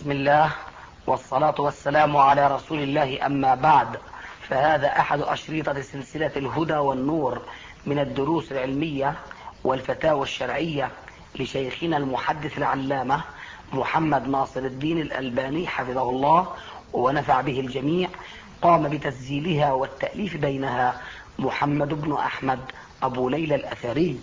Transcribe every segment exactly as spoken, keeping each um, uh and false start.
بسم الله والصلاة والسلام على رسول الله، أما بعد، فهذا أحد أشريطة سلسلة الهدى والنور من الدروس العلمية والفتاوى الشرعية لشيخنا المحدث العلامة محمد ناصر الدين الألباني حفظه الله ونفع به الجميع. قام بتسجيلها والتأليف بينها محمد بن أحمد أبو ليلى الأثري.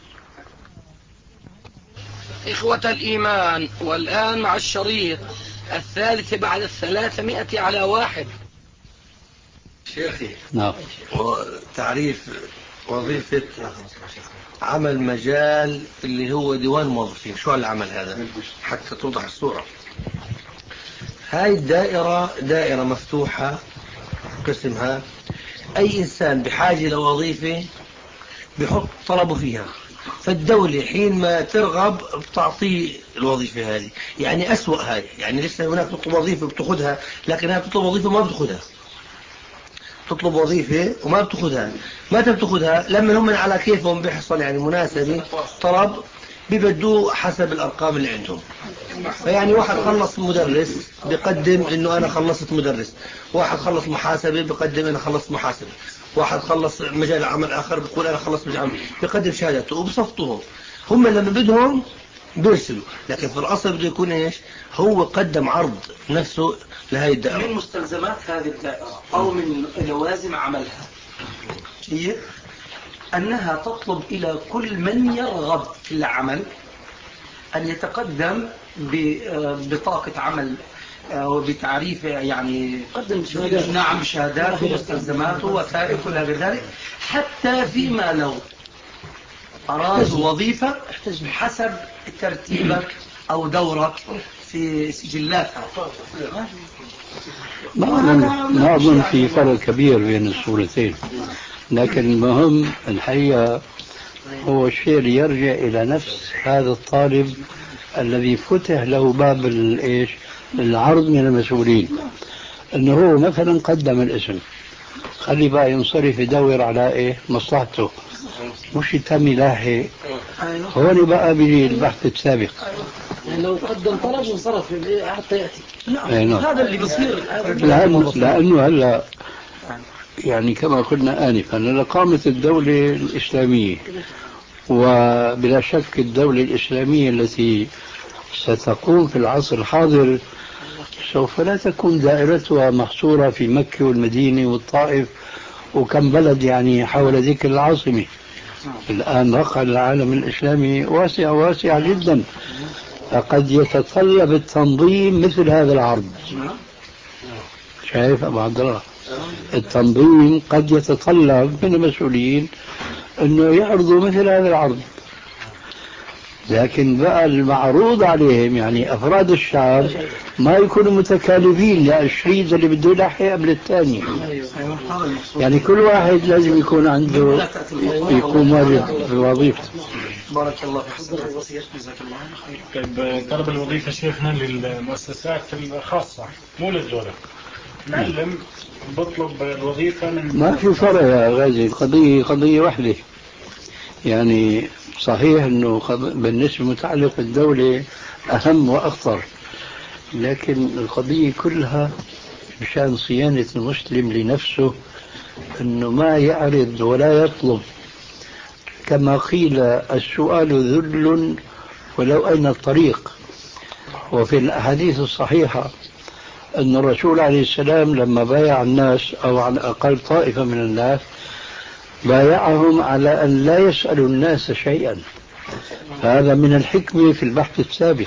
إخوة الإيمان، والآن مع الشريط الثالث بعد الثلاثمائة على واحد. شيخي، نعم. تعريف وظيفة عمل مجال اللي هو ديوان موظفين، شو العمل هذا حتى توضح الصورة؟ هاي الدائرة دائرة مفتوحة قسمها، أي إنسان بحاجة لوظيفة بيحط طلبه فيها، فالدولة حين ما ترغب بتعطيه الوظيفة هذه. يعني أسوأ هاي، يعني لسه هناك تطلب وظيفة بتأخذها، لكن هاي بتطلب وظيفة ما بتأخذها، تطلب وظيفة وما بتأخذها. ما بتأخذها لما هم على كيفهم بيحصل يعني مناسبة طلب بيبدوه حسب الأرقام اللي عندهم. فيعني واحد خلص مدرس بيقدم إنه أنا خلصت مدرس، واحد خلص محاسبة بيقدم أنا خلصت محاسبة، واحد خلص مجال عمل آخر بيقول أنا خلصت مجال عمل، بيقدم شهادته وبصفطهم. هم لما بدهم بيرسلوا، لكن في الأصل بده يكون إيش؟ هو قدم عرض نفسه لهذه الدائرة. من مستلزمات هذه الدائرة أو من لوازم عملها هي أنها تطلب إلى كل من يرغب في العمل أن يتقدم ببطاقة عمل وبتعريف، يعني قدم شهادات، نعم، شهادات ومستلزمات ووثائق ولا بذلك، حتى فيما لو أراد وظيفة حسب ترتيبك أو دورك في سجلاتها. ما أظن في فرق كبير بين الصورتين، لكن المهم الحقيقة هو الشيء اللي يرجع إلى نفس هذا الطالب الذي فتح له باب الإيش العرض من المسؤولين، أنه هو مثلا قدم الاسم، خلي بقى ينصرف يدور على إيه مصلحته، مش يتم لاحق. هون بقى بيجي البحث السابق، يعني لو قدم طلب وانصرف حتى يأتي. نعم. هذا اللي بيصير، لأنه, لأنه هلا يعني كما قلنا آنفا لقامة الدولة الإسلامية، وبلا شك الدولة الإسلامية التي ستقوم في العصر الحاضر سوف لا تكون دائرتها محصورة في مكة والمدينة والطائف وكم بلد يعني حول ذيك العاصمة. الآن رقع العالم الإسلامي واسع واسع جدا، فقد يتطلب التنظيم مثل هذا العرض. شايف أبو عبد الله؟ التنظيم قد يتطلب من المسؤولين أنه يعرضوا مثل هذا العرض، لكن بقى المعروض عليهم يعني أفراد الشعب ما يكونوا متكالبين للشريط اللي بده يلحق قبل الثاني. يعني كل واحد لازم يكون عنده يكون واجب في وظيفته. بارك الله في حضرتك. جزاك الله خير. طيب، طلب الوظيفة شيخنا للمؤسسات الخاصة مو للدولة. معلم بطلب الوظيفة من ما في فرق يا غازي، القضية قضية واحدة. يعني صحيح أنه بالنسبة متعلق بالدولة أهم وأخطر، لكن القضية كلها بشأن صيانة المسلم لنفسه، أنه ما يعرض ولا يطلب. كما قيل السؤال ذل ولو أين الطريق. وفي الأحاديث الصحيحة أن الرسول عليه السلام لما بايع الناس أو على الأقل طائفة من الناس بايعهم على أن لا يسألوا الناس شيئا، فهذا من الحكمة في البحث السابق.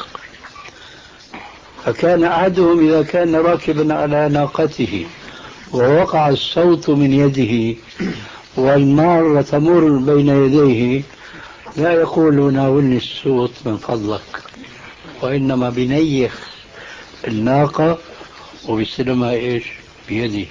فكان أحدهم إذا كان راكبا على ناقته ووقع الصوت من يده والمارة تمر بين يديه لا يقول ناولني الصوت من فضلك، وإنما بنيخ الناقة وبيستلمها إيش بيده.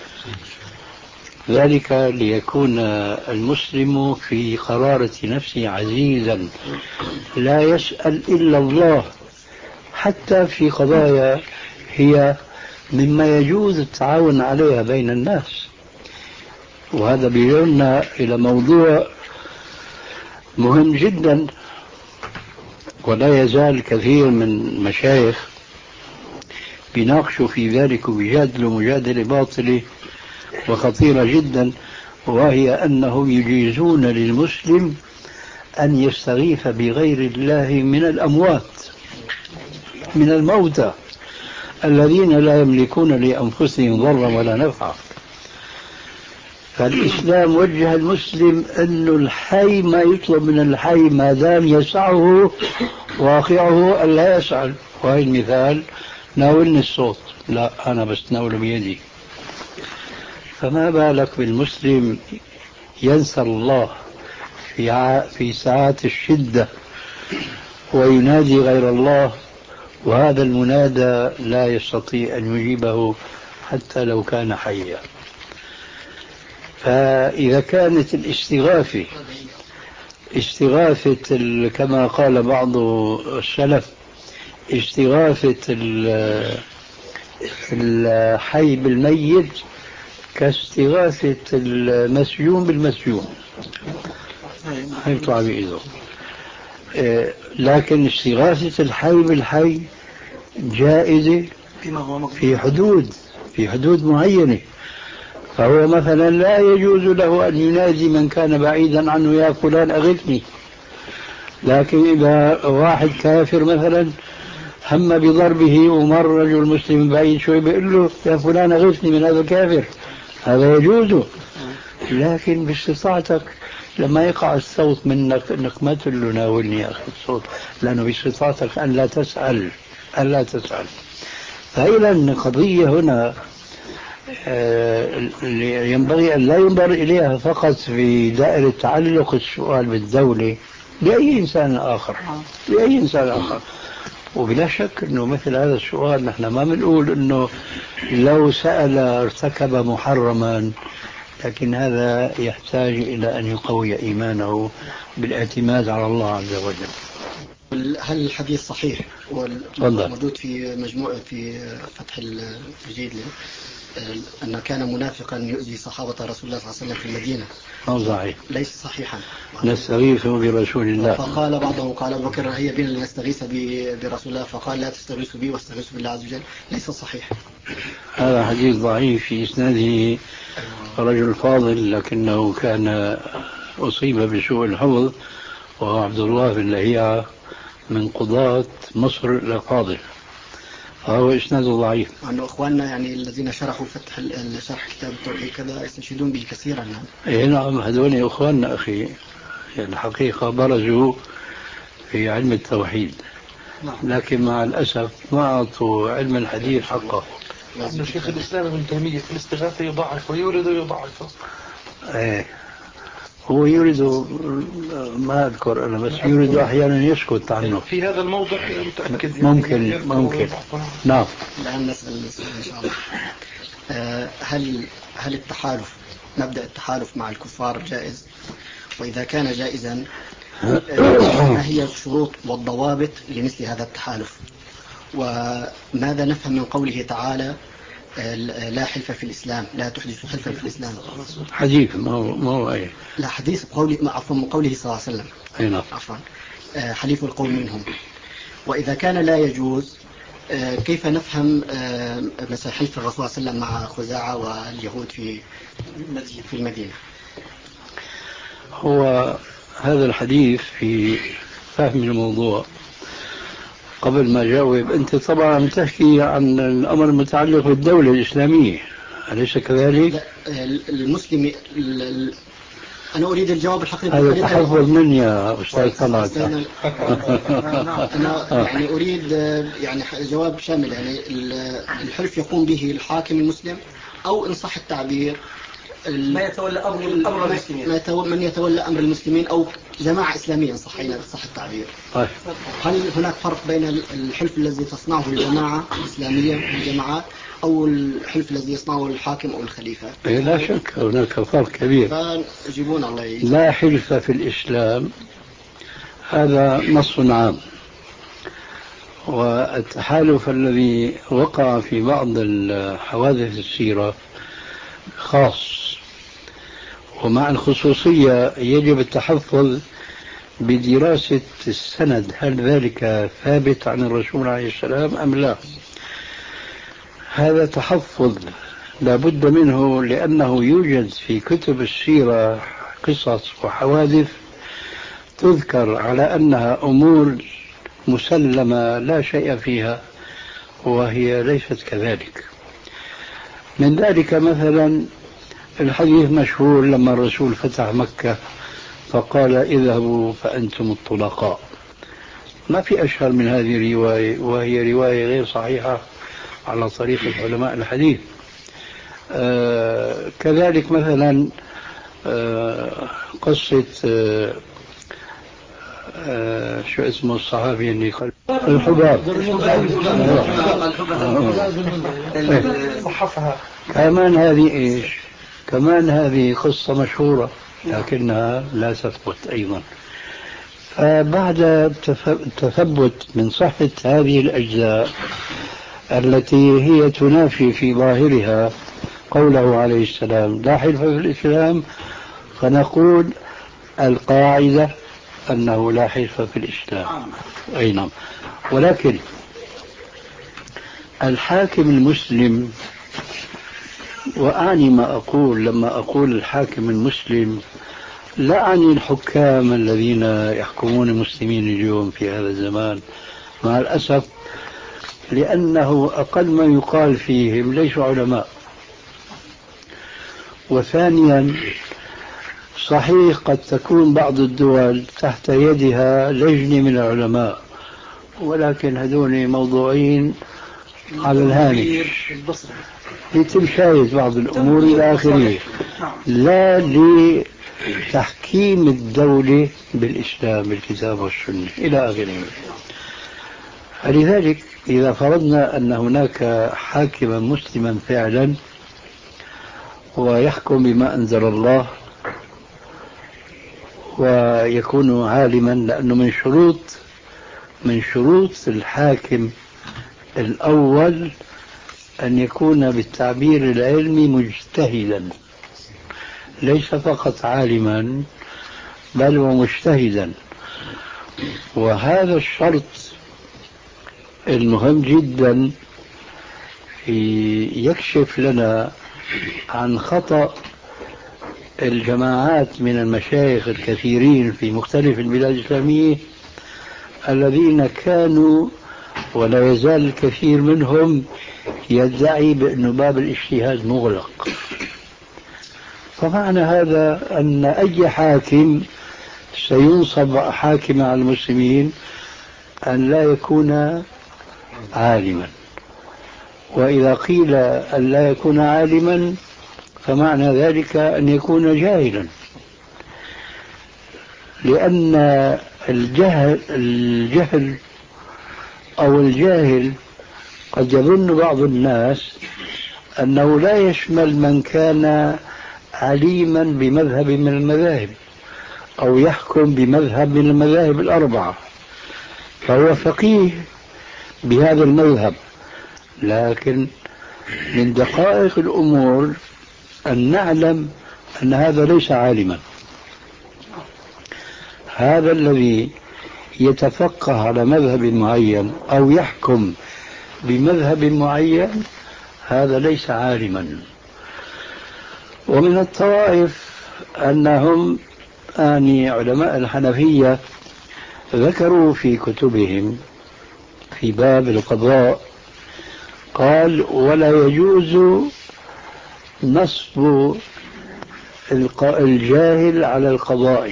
ذلك ليكون المسلم في قرارة نفسه عزيزا لا يسأل إلا الله، حتى في قضايا هي مما يجوز التعاون عليها بين الناس. وهذا بيجرنا إلى موضوع مهم جدا، ولا يزال كثير من مشايخ بيناقشوا في ذلك وبيجادلوا مجادلة باطلة وخطيرة جدا، وهي أنهم يجيزون للمسلم أن يستغيث بغير الله من الأموات، من الموتى الذين لا يملكون لأنفسهم ضرا ولا نفعا. فالإسلام وجه المسلم أن الحي ما يطلب من الحي ما دام يسعه واقعه ألا يسأل. وهي المثال: ناولني الصوت، لا أنا بس ناوله بيدي. فما بالك بالمسلم ينسى الله في في ساعات الشدة وينادي غير الله، وهذا المنادى لا يستطيع أن يجيبه حتى لو كان حيا. فإذا كانت الاستغاثة استغاثة كما قال بعض السلف استغاثة الحي بالميت كاستغاثة المسجون بالمسجون، هيطلع بإيده. لكن استغاثة الحي بالحي جائزة في حدود في حدود معينة. فهو مثلا لا يجوز له أن ينادي من كان بعيدا عنه يا فلان أغثني، لكن إذا واحد كافر مثلا هم بضربه ومر رجل مسلم بعيد شوي بيقول له يا فلان أغثني من هذا الكافر، هذا يجوز. لكن باستطاعتك لما يقع الصوت منك انك ما تقول له ناولني يا اخي الصوت، لانه باستطاعتك ان لا تسال ان لا تسال. فإذا القضيه هنا ينبغي ان لا ينظر اليها فقط في دائره تعلق السؤال بالدوله باي انسان اخر باي انسان اخر. وبلا شك انه مثل هذا السؤال نحن ما بنقول انه لو سال ارتكب محرما، لكن هذا يحتاج إلى أن يقوي إيمانه بالاعتماد على الله عز وجل. هل الحديث صحيح والموجود في مجموعة في فتح الجيد أنه كان منافقا يؤذي صحابة رسول الله صلى الله عليه وسلم في المدينة؟ أو صحيح؟ ليس صحيحا. نستغيث برسول الله. فقال بعضهم قال أبو بكر هي بنا لنستغيث برسول الله، فقال لا تستغيثوا بي واستغيثوا بالله عز وجل. ليس صحيح. هذا حديث ضعيف في إسناده رجل فاضل لكنه كان أصيب بسوء الحفظ، وهو عبد الله بن لهيعة من قضاة مصر الأفاضل، فهو إسناده ضعيف. أنه إخواننا يعني الذين شرحوا فتح شرح كتاب التوحيد كذا يستشهدون به كثيرا. نعم. إيه نعم، هذول إخواننا أخي الحقيقة برزوا في علم التوحيد، لكن مع الأسف ما أعطوا علم الحديث حقه. أن شيخ الإسلام ابن تيمية في الاستغاثة يضعف ويورد ويضعف. ايه هو يريد، ما أذكر أنا، بس يريد أحيانا يسكت عنه في هذا الموضع متأكد. ممكن يعني ممكن نعم. الآن نسأل إن شاء الله. هل هل التحالف مبدأ التحالف مع الكفار جائز؟ وإذا كان جائزا ما هي الشروط والضوابط لمثل هذا التحالف؟ وماذا نفهم من قوله تعالى لا حلف في الإسلام، لا تحدث حلفا في الإسلام؟ حديث ما هو ما هو أي لا حديث قولي عفوا من قوله صلى الله عليه وسلم. أي نعم. عفوا حليف القوم منهم. وإذا كان لا يجوز كيف نفهم مثلا حلف الرسول صلى الله عليه وسلم مع خزاعة واليهود في في المدينة؟ هو هذا الحديث في فهم الموضوع. قبل ما جاوب، أنت طبعا تحكي عن الأمر المتعلق بالدولة الإسلامية، أليس كذلك؟ المسلم أنا أريد الجواب الحقيقي. هذا تحفظ مني يا أستاذ طلعت. أنا يعني أريد يعني جواب شامل. يعني الحلف يقوم به الحاكم المسلم أو إن صح التعبير ما يتولى أمر أمر المسلمين، من يتولى أمر المسلمين أو جماعة إسلامية صحيح صح التعبير. هل هناك فرق بين الحلف الذي تصنعه الجماعة الإسلامية الجماعات أو الحلف الذي يصنعه الحاكم أو الخليفة؟ لا شك هناك فرق كبير. فجيبون الله يجب. لا حلف في الإسلام هذا نص عام، والتحالف الذي وقع في بعض الحوادث السيرة خاص، ومع الخصوصية يجب التحفظ بدراسة السند، هل ذلك ثابت عن الرسول عليه السلام أم لا؟ هذا تحفظ لا بد منه، لأنه يوجد في كتب السيرة قصص وحوادث تذكر على أنها أمور مسلمة لا شيء فيها، وهي ليست كذلك. من ذلك مثلا الحديث مشهور لما الرسول فتح مكة فقال اذهبوا فأنتم الطلقاء. ما في أشهر من هذه الرواية، وهي رواية غير صحيحة على طريقة علماء الحديث. آه كذلك مثلا آه قصة آه آه شو اسمه الصحابي اللي قال الحباب صحفها. كمان هذه ايش؟ كمان هذه قصة مشهورة لكنها لا تثبت أيضا. فبعد التثبت من صحة هذه الأجزاء التي هي تنافي في ظاهرها قوله عليه السلام لا حلف في الإسلام، فنقول القاعدة أنه لا حلف في الإسلام. أي نعم. ولكن الحاكم المسلم، وأعني ما أقول لما أقول الحاكم المسلم لا أعني الحكام الذين يحكمون المسلمين اليوم في هذا الزمان مع الأسف، لأنه أقل ما يقال فيهم ليسوا علماء. وثانيا صحيح قد تكون بعض الدول تحت يدها لجنة من العلماء، ولكن هذول موضوعين على الهامش لتمشاهد بعض الأمور إلى آخره، لا لتحكيم الدولة بالإسلام بالكتاب والسنة إلى آخره. فلذلك إذا فرضنا أن هناك حاكما مسلما فعلا ويحكم بما أنزل الله ويكون عالما، لأنه من شروط من شروط الحاكم الأول أن يكون بالتعبير العلمي مجتهدا، ليس فقط عالما بل ومجتهدا. وهذا الشرط المهم جدا يكشف لنا عن خطأ الجماعات من المشايخ الكثيرين في مختلف البلاد الإسلامية الذين كانوا ولا يزال الكثير منهم يدعي بأن باب الاجتهاد مغلق. فمعنى هذا أن أي حاكم سينصب حاكم على المسلمين أن لا يكون عالما، وإذا قيل أن لا يكون عالما فمعنى ذلك أن يكون جاهلا، لأن الجهل, الجهل أو الجاهل قد يظن بعض الناس أنه لا يشمل من كان عليما بمذهب من المذاهب أو يحكم بمذهب من المذاهب الأربعة فهو فقيه بهذا المذهب، لكن من دقائق الأمور أن نعلم أن هذا ليس عالما. هذا الذي يتفقه على مذهب معين أو يحكم بمذهب معين هذا ليس عالما. ومن الطوائف أنهم آني علماء الحنفية ذكروا في كتبهم في باب القضاء قال ولا يجوز نصب الجاهل على القضاء.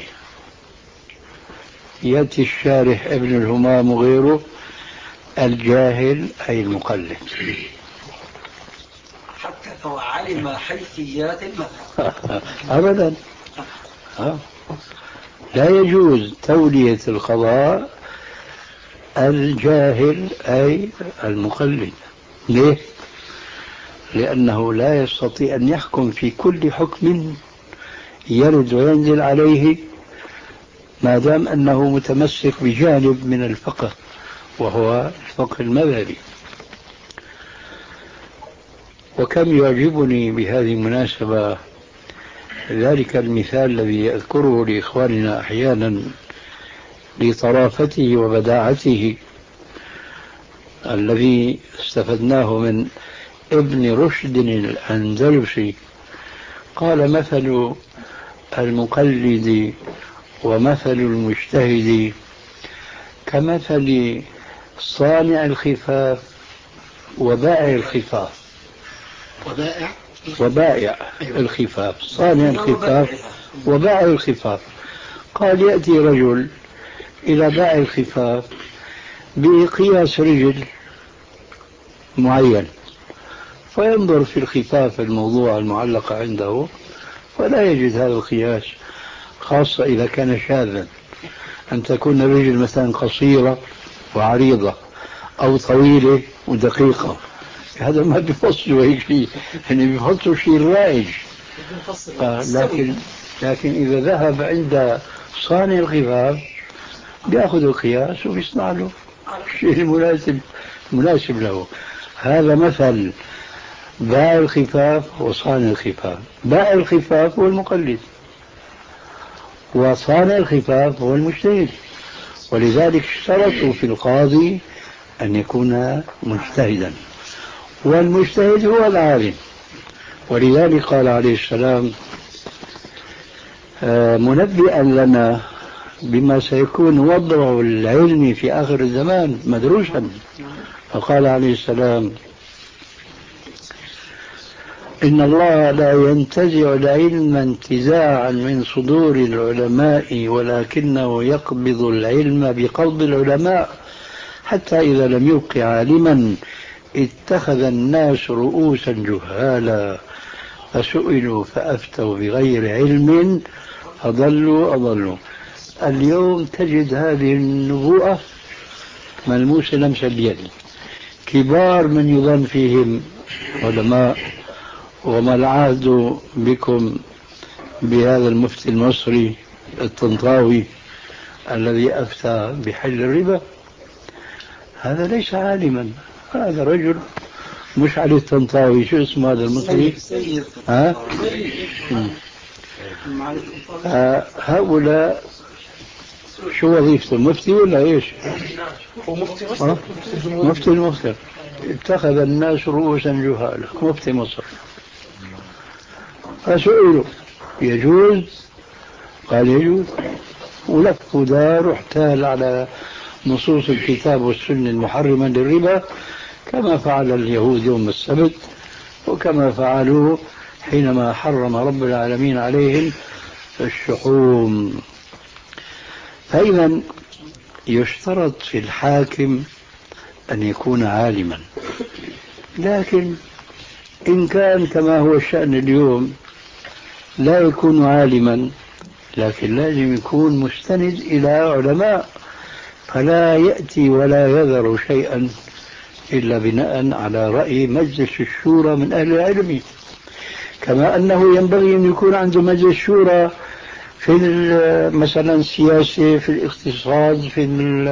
يأتي الشارح ابن الهمام وغيره الجاهل أي المقلد حتى لو علم حيثيات المذهب أبدا. لا يجوز تولية القضاء الجاهل أي المقلد. ليه؟ لأنه لا يستطيع أن يحكم في كل حكم يرد وينزل عليه ما دام أنه متمسك بجانب من الفقه وهو الفقه المذهبي. وكم يعجبني بهذه المناسبة ذلك المثال الذي أذكره لإخواننا أحيانا لطرافته وبداعته الذي استفدناه من ابن رشد الأندلسي قال: مثل المقلد ومثل المجتهد كمثل صانع الخفاف وبائع الخفاف. وبائع وبائع الخفاف، صانع الخفاف وبائع الخفاف. قال: يأتي رجل إلى بائع الخفاف بقياس رجل معين، فينظر في الخفاف الموضوع المعلقة عنده فلا يجد هذا القياس، خاصة إذا كان شاذا، أن تكون الرجل مثلا قصيرة وعريضة أو طويلة ودقيقة، هذا ما بيفصلوا هيك شيء، يعني بيفصلوا شيء رائج. آه لكن لكن إذا ذهب عند صانع الخفاف بيأخذ القياس وبيصنع له الشيء المناسب مناسب له. هذا مثل بائع الخفاف وصانع الخفاف. بائع الخفاف هو المقلد، وصانع الخفاف هو المجتهد، ولذلك اشترطوا في القاضي أن يكون مجتهدا، والمجتهد هو العالم. ولذلك قال عليه السلام منبئا لنا بما سيكون وضع العلم في آخر الزمان مدروسا، فقال عليه السلام: إن الله لا ينتزع العلم انتزاعا من صدور العلماء، ولكنه يقبض العلم بقبض العلماء، حتى إذا لم يبق عالما اتخذ الناس رؤوسا جهالا فسئلوا فأفتوا بغير علم فضلوا أضلوا. اليوم تجد هذه النبوءة ملموسة لمسة بيد، كبار من يظن فيهم علماء. وما العهد بكم بهذا المفتي المصري الطنطاوي الذي أفتى بحل الربا؟ هذا ليس عالما، هذا رجل مش علي الطنطاوي، شو اسمه هذا المصري؟ ها؟ آه هؤلاء شو وظيفته؟ مفتي ولا ايش؟ ومفتي مصر. مفتي مصر. اتخذ الناس رؤوسا جهالا، مفتي مصر. فسئلوا يجوز؟ قال يجوز، ولف دار واحتال على نصوص الكتاب والسنة المحرمة للربا، كما فعل اليهود يوم السبت، وكما فعلوا حينما حرم رب العالمين عليهم الشحوم. فإذا يشترط في الحاكم أن يكون عالما، لكن إن كان كما هو الشأن اليوم لا يكون عالما، لكن لازم يكون مستند إلى علماء، فلا يأتي ولا يذر شيئا إلا بناء على رأي مجلس الشورى من أهل العلم. كما أنه ينبغي أن يكون عنده مجلس شورى في مثلا السياسة، في الاقتصاد، في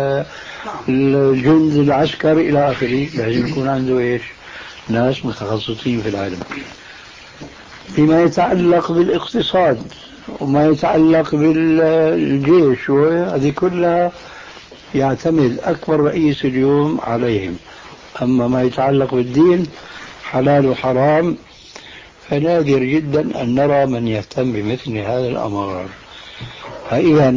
الجند العسكري إلى آخره، لازم يكون عنده إيش؟ ناس متخصصين في العلم. فيما يتعلق بالاقتصاد وما يتعلق بالجيش وهذه كلها يعتمد أكبر رئيس اليوم عليهم. أما ما يتعلق بالدين حلال وحرام فنادر جدا أن نرى من يهتم بمثل هذا الأمر. فإذا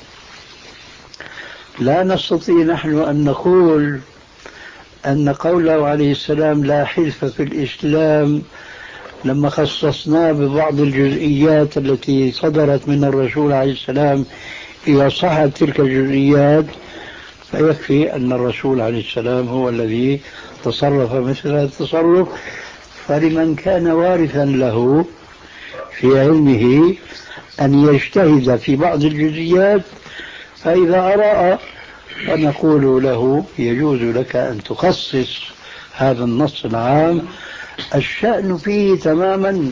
لا نستطيع نحن أن نقول أن قوله عليه السلام لا حلف في الإسلام لما خصصناه ببعض الجزئيات التي صدرت من الرسول عليه السلام إذا صحت تلك الجزئيات فيكفي أن الرسول عليه السلام هو الذي تصرف مثل هذا التصرف. فلمن كان وارثا له في علمه أن يجتهد في بعض الجزئيات، فإذا أرى فنقول له يجوز لك أن تخصص هذا النص العام. الشأن فيه تماما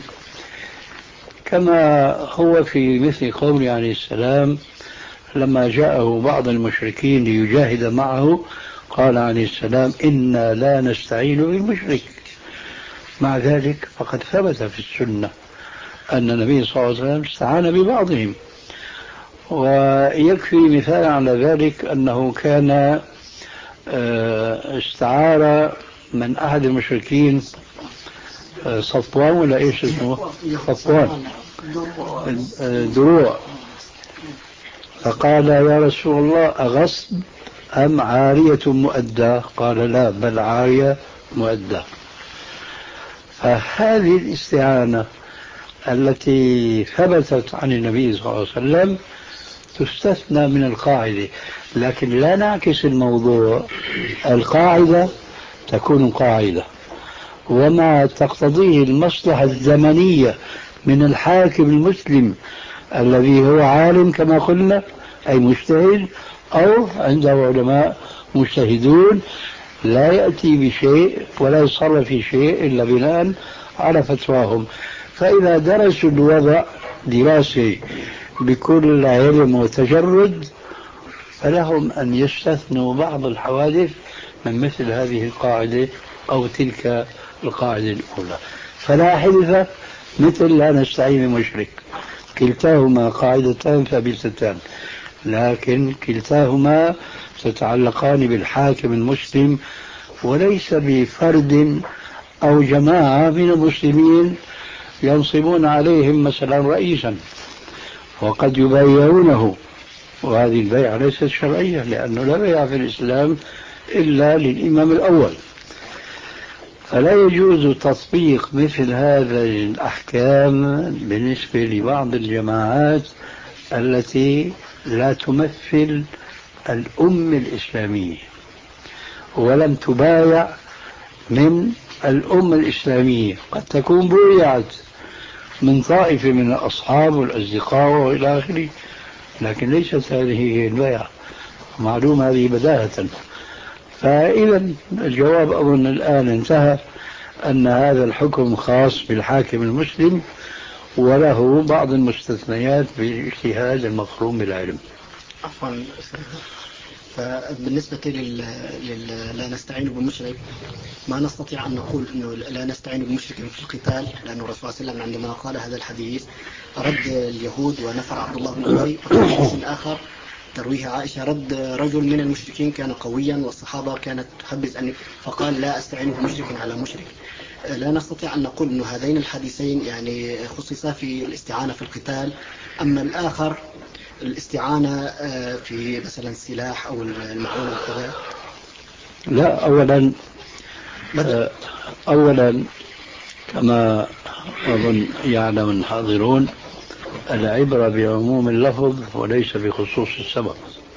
كما هو في مثل قوله عليه السلام لما جاءه بعض المشركين ليجاهد معه قال عليه السلام إنا لا نستعين بالمشرك. مع ذلك فقد ثبت في السنة أن النبي صلى الله عليه وسلم استعان ببعضهم. ويكفي مثال على ذلك أنه كان استعار من أحد المشركين صفوان ولا إيش اسمه؟ صفوان دروع. فقال يا رسول الله أغصب أم عارية مؤدة؟ قال لا، بل عارية مؤدة. فهذه الاستعانة التي ثبتت عن النبي صلى الله عليه وسلم تستثنى من القاعدة، لكن لا نعكس الموضوع. القاعدة تكون قاعدة، وما تقتضيه المصلحة الزمنية من الحاكم المسلم الذي هو عالم كما قلنا أي مجتهد، أو عنده علماء مجتهدون، لا يأتي بشيء ولا يصرف في شيء إلا بناء على فتواهم. فإذا درسوا الوضع دراسة بكل علم وتجرد فلهم أن يستثنوا بعض الحوادث من مثل هذه القاعدة أو تلك القاعدة الأولى. فلا حلف مثل لا نستعين بمشرك، كلتاهما قاعدتان ثابتتان، لكن كلتاهما تتعلقان بالحاكم المسلم وليس بفرد أو جماعة من المسلمين ينصبون عليهم مثلا رئيسا وقد يبايعونه، وهذه البيعة ليست شرعية، لأنه لا بيع في الإسلام إلا للإمام الأول. فلا يجوز تطبيق مثل هذه الأحكام بالنسبة لبعض الجماعات التي لا تمثل الأمة الإسلامية ولم تبايع من الأمة الإسلامية. قد تكون بويعت من طائفة من الأصحاب والأصدقاء وإلى آخره، لكن ليست هذه هي البيعة. معلوم هذه بداهة. فإذا الجواب أظن الآن انتهى، أن هذا الحكم خاص بالحاكم المسلم وله بعض المستثنيات بالاجتهاد المفروم بالعلم. عفوا، فبالنسبة لل... لل... لا نستعين بمشرك، ما نستطيع أن نقول أنه لا نستعين بمشرك في القتال، لأن الرسول صلى الله عليه وسلم عندما قال هذا الحديث رد اليهود ونفر عبد الله بن أبي. وفي حديث آخر ترويه عائشة رد رجل من المشركين كان قويا والصحابة كانت تحبذ أن فقال لا أستعين بمشرك على مشرك. لا نستطيع أن نقول أن هذين الحديثين يعني خصصا في الاستعانة في القتال، أما الآخر الاستعانة في مثلا السلاح أو المعونة وكذا. لا، أولا أولا كما أظن يعلم الحاضرون العبرة بعموم اللفظ وليس بخصوص السبب.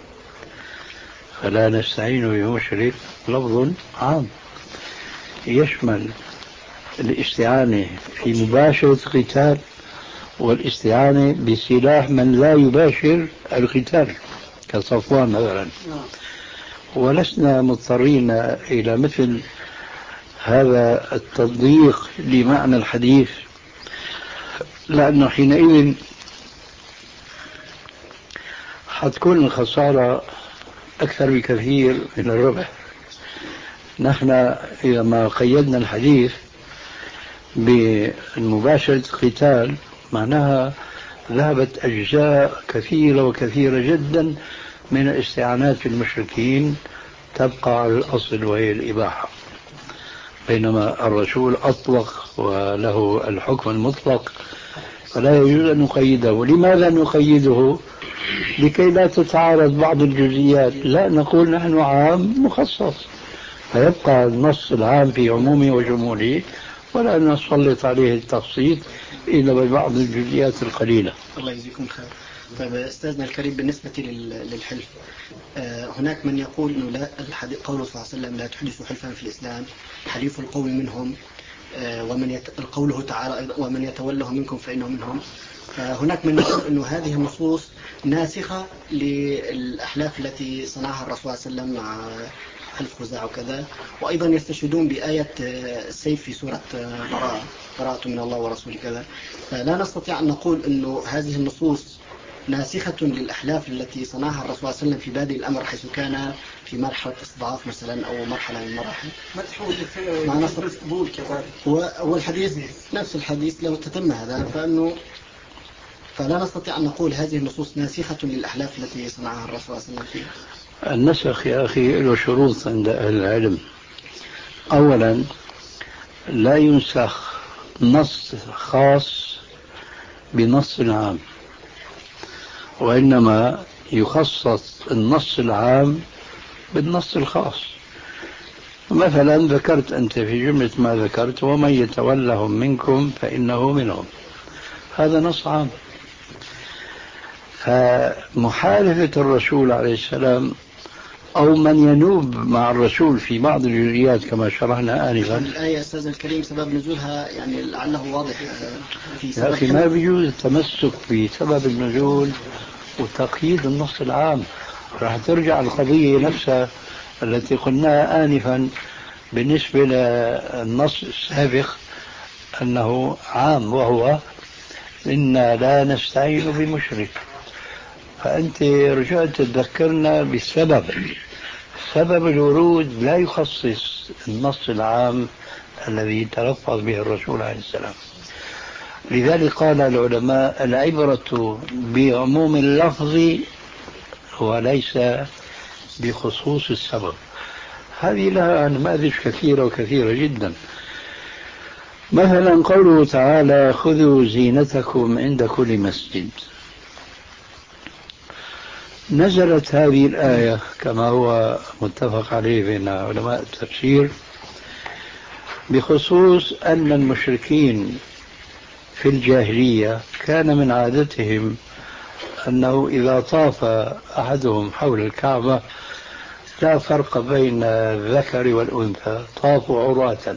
فلا نستعين بمشرك لفظ عام يشمل الاستعانة في مباشرة القتال والاستعانة بسلاح من لا يباشر القتال كصفوان مثلا. ولسنا مضطرين إلى مثل هذا التضييق لمعنى الحديث، لأنه حينئذ حتكون الخسارة أكثر بكثير من الربح. نحن إذا ما قيدنا الحديث بمباشرة القتال معناها ذهبت أجزاء كثيرة وكثيرة جدا من الاستعانات المشركين تبقى على الأصل وهي الإباحة، بينما الرسول أطلق وله الحكم المطلق، فلا يجوز أن نقيده. لماذا نقيده؟ لكي لا تتعارض بعض الجزئيات. لا، نقول نحن عام مخصص، فيبقى النص العام في عمومه وجموله ولا نسلط عليه التخصيص إلا ببعض الجزئيات القليلة. الله يجزيكم خير. طيب أستاذنا الكريم، بالنسبة للحلف هناك من يقول أنه لا، قوله صلى الله عليه وسلم لا تحدثوا حلفا في الإسلام، حليف القوم منهم، ومن يت... قوله تعالى ومن يتوله منكم فإنه منهم. فهناك من يقول أنه هذه النصوص ناسخة للأحلاف التي صنعها الرسول صلى الله عليه وسلم مع حلف خزاع وكذا، وأيضا يستشهدون بآية السيف في سورة براءة، براءة من الله ورسوله كذا. فلا نستطيع أن نقول أنه هذه النصوص ناسخة للأحلاف التي صنعها الرسول صلى الله عليه وسلم في بادئ الأمر حيث كان في مرحلة استضعاف مثلا أو مرحلة من المراحل. ما نستطيع هو الحديث نفس الحديث لو تتم هذا، فأنه فلا نستطيع أن نقول هذه النصوص ناسخة للأحلاف التي صنعها الرسول صلى الله عليه وسلم فيها. النسخ يا أخي له شروط عند أهل العلم. أولا لا ينسخ نص خاص بنص عام، وإنما يخصص النص العام بالنص الخاص. مثلا ذكرت أنت في جملة ما ذكرت ومن يتولهم منكم فإنه منهم، هذا نص عام. فمحالفة الرسول عليه السلام أو من ينوب مع الرسول في بعض الجزئيات كما شرحنا آنفا. الآية أستاذ الكريم سبب نزولها يعني لعله واضح في سبب. يا أخي ما بيجوز التمسك بسبب النزول وتقييد النص العام. راح ترجع القضية نفسها التي قلناها آنفا بالنسبة للنص السابق أنه عام، وهو إنا لا نستعين بمشرك. فأنت رجعت تذكرنا بالسبب. سبب الورود لا يخصص النص العام الذي تلفظ به الرسول عليه السلام. لذلك قال العلماء العبرة بعموم اللفظ وليس بخصوص السبب. هذه لها نماذج كثيرة وكثيرة جدا. مثلا قوله تعالى خذوا زينتكم عند كل مسجد. نزلت هذه الآية كما هو متفق عليه بين علماء التفسير بخصوص أن المشركين في الجاهلية كان من عادتهم أنه إذا طاف أحدهم حول الكعبة لا فرق بين الذكر والأنثى، طافوا عراة.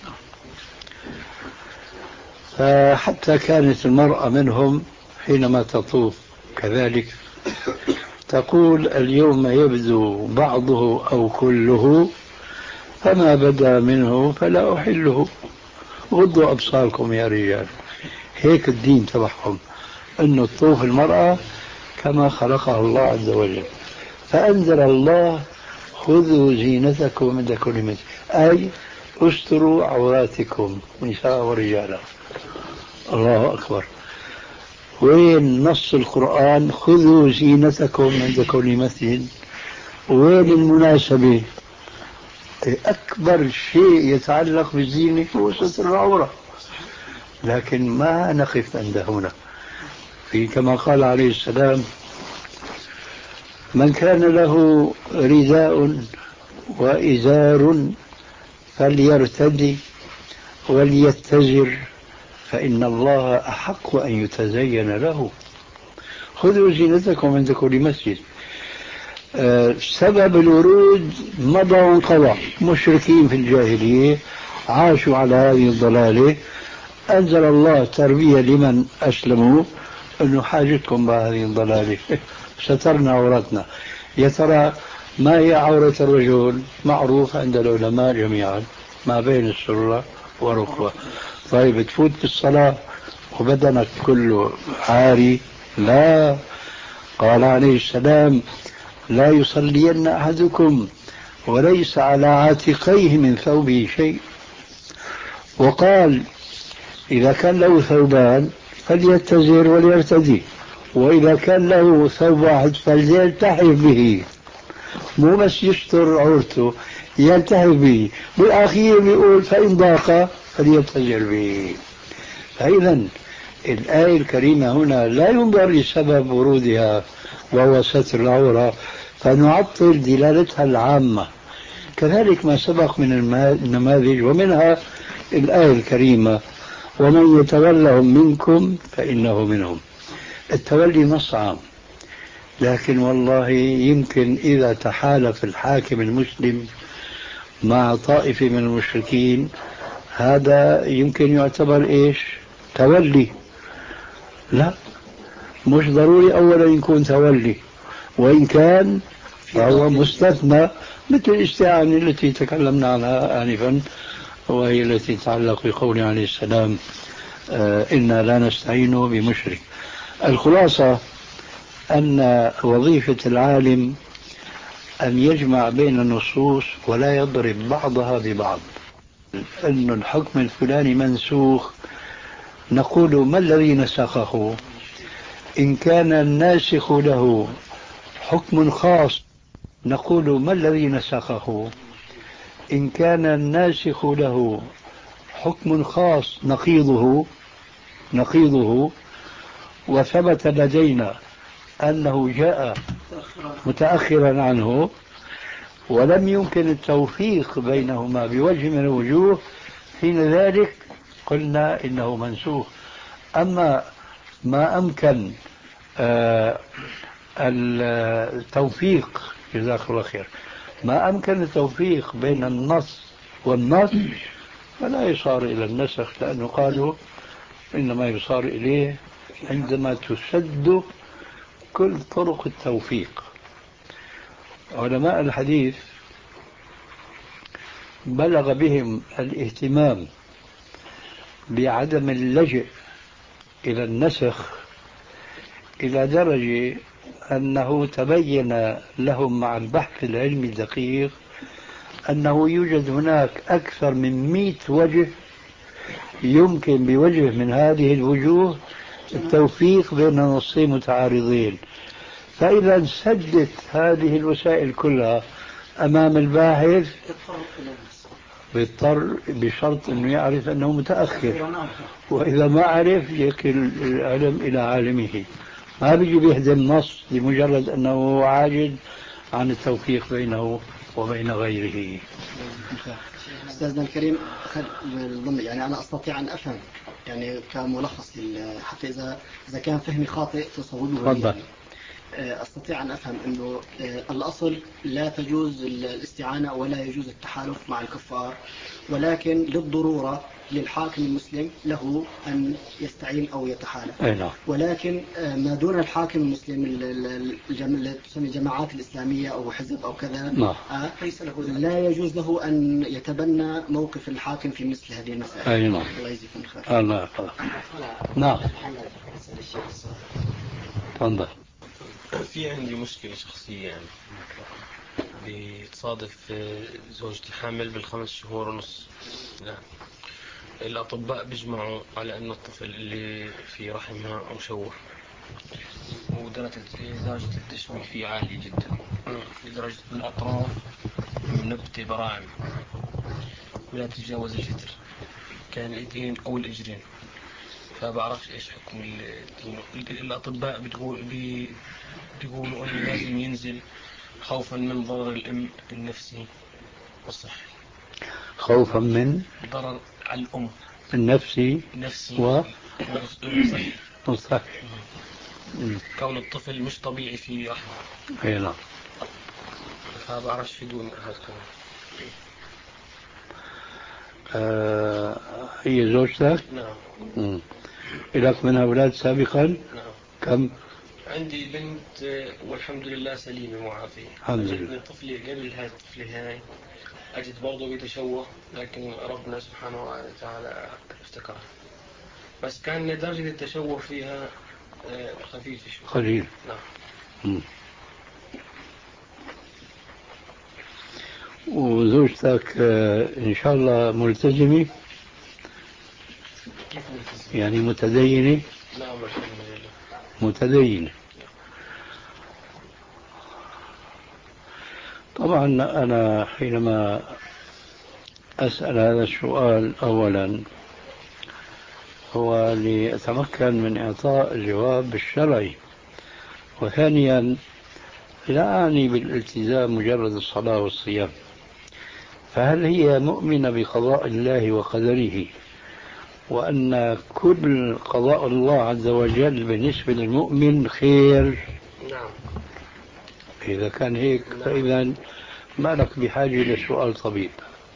فحتى كانت المرأة منهم حينما تطوف كذلك تقول اليوم يبدو بعضه أو كله فما بدا منه فلا أحله، غضوا أبصاركم يا رجال. هيك الدين تبعهم أنه تطوف المرأة كما خلقها الله عز وجل. فأنزل الله خذوا زينتكم عند كل مسجد، أي استروا عوراتكم نساء ورجالا. الله أكبر. وين نص القرآن خذوا زينتكم عند كل مسجد؟ وين المناسبة؟ أكبر شيء يتعلق بالزينة هو ستر العورة، لكن ما نقف عند هنا. في كما قال عليه السلام من كان له رداء وإزار فليرتدي وليتزر فإن الله أحق أن يتزين له. خذوا زينتكم عند كل مسجد. أه سبب الورود مضى وانقضى. مشركين في الجاهلية عاشوا على هذه الضلالة، أنزل الله تربية لمن أسلموا أنه حاجتكم بهذه الضلالة، سترنا عورتنا. يا ترى ما هي عورة الرجل؟ معروف عند العلماء جميعا ما بين السرة والركبة. طيب تفوت بالصلاة وبدنك كله عاري؟ لا. قال عليه السلام لا يصلين أحدكم وليس على عاتقيه من ثوبه شيء. وقال إذا كان له ثوبان فليتزر وليرتدي، وإذا كان له ثوب واحد فليلتحف به، مو بس يستر عورته يلتحف به. بالأخير بيقول فإن ضاق فليتزر به. فإذا الآية الكريمة هنا لا ينظر لسبب ورودها وهو ستر العورة فنعطل دلالتها العامة. كذلك ما سبق من النماذج، ومنها الآية الكريمة ومن يتولهم منكم فإنه منهم. التولي نص عام، لكن والله يمكن إذا تحالف الحاكم المسلم مع طائفة من المشركين هذا يمكن يعتبر إيش؟ تولي. لا، مش ضروري أولا يكون تولي، وإن كان فهو مستثنى مثل الاستعانة التي تكلمنا عنها آنفا، وهي التي تتعلق بقول عليه السلام آه إنا لا نستعين بمشرك. الخلاصة أن وظيفة العالم أن يجمع بين النصوص ولا يضرب بعضها ببعض. أن الحكم الفلاني منسوخ نقول ما الذي نسخه؟ إن كان الناسخ له حكم خاص نقول ما الذي نسخه؟ إن كان الناسخ له حكم خاص نقيضه نقيضه وثبت لدينا أنه جاء متأخرا عنه ولم يمكن التوفيق بينهما بوجه من الوجوه، حين ذلك قلنا إنه منسوخ. أما ما أمكن آه التوفيق، جزاك الله خير، ما أمكن التوفيق بين النص والنص فلا يصار إلى النسخ، لأنه قالوا إنما يصار إليه عندما تسد كل طرق التوفيق. علماء الحديث بلغ بهم الاهتمام بعدم اللجئ إلى النسخ إلى درجة أنه تبين لهم مع البحث العلمي الدقيق أنه يوجد هناك أكثر من مئة وجه يمكن بوجه من هذه الوجوه التوفيق بين نصين متعارضين. فإذا انسدت هذه الوسائل كلها أمام الباحث بيضطر بشرط أنه يعرف أنه متأخر، وإذا ما عرف يكل العلم إلى عالمه، ما بيجي بيهدم نص لمجرد أنه عاجز عن التوفيق بينه وبين غيره. أستاذنا الكريم، يعني أنا أستطيع أن أفهم يعني كملخص حتى إذا إذا كان فهمي خاطئ تصوبه لي. أستطيع أن أفهم أنه الأصل لا تجوز الاستعانة ولا يجوز التحالف مع الكفار، ولكن للضرورة للحاكم المسلم له أن يستعين أو يتحالف. ولكن ما دون الحاكم المسلم اللي تسمى الجماعات الإسلامية أو حزب أو كذا لا يجوز له أن يتبنى موقف الحاكم في مثل هذه المسائل. الله يجزيكم خير. نعم. تفضل. في عندي مشكلة شخصية، يعني بتصادف زوجتي حامل بالخمس شهور ونص. لا. الأطباء بيجمعوا على أن الطفل اللي في رحمها مشوه، ودرجة التشويه فيه عالية جدا لدرجة الأطراف منبتة براعم ولا تتجاوز الجدر، كان الإيدين أو الإجرين. فبعرفش إيش حكم الدين. الأطباء بتقول بي بيقولوا أنه لازم ينزل خوفا من ضرر الأم النفسي والصحي. خوفا من ضرر على الأم النفسي نفسي وصحي وصحي كون الطفل مش طبيعي في رحمه. اي نعم. فبعرفش في دون هذا الكلام. آه هي زوجتك؟ نعم. مم. لك منها أولاد سابقا؟ نعم. كم؟ عندي بنت والحمد لله سليمة معافية. الحمد لله. طفلي قبل هاي الطفلة هاي أجد برضه بيتشوه، لكن ربنا سبحانه وتعالى افتكرها، بس كان درجة التشوه فيها خفيفة شوي. قليل. نعم. وزوجتك إن شاء الله ملتزمة؟ يعني متدينة؟ نعم الحمد لله متدينة. طبعا أنا حينما أسأل هذا السؤال أولا هو لأتمكن من إعطاء الجواب الشرعي، وثانيا لا أعني بالالتزام مجرد الصلاة والصيام. فهل هي مؤمنة بقضاء الله وقدره وأن كل قضاء الله عز وجل بالنسبة للمؤمن خير؟ نعم. إذا كان هيك فإذا ما لك بحاجة لسؤال طبيب.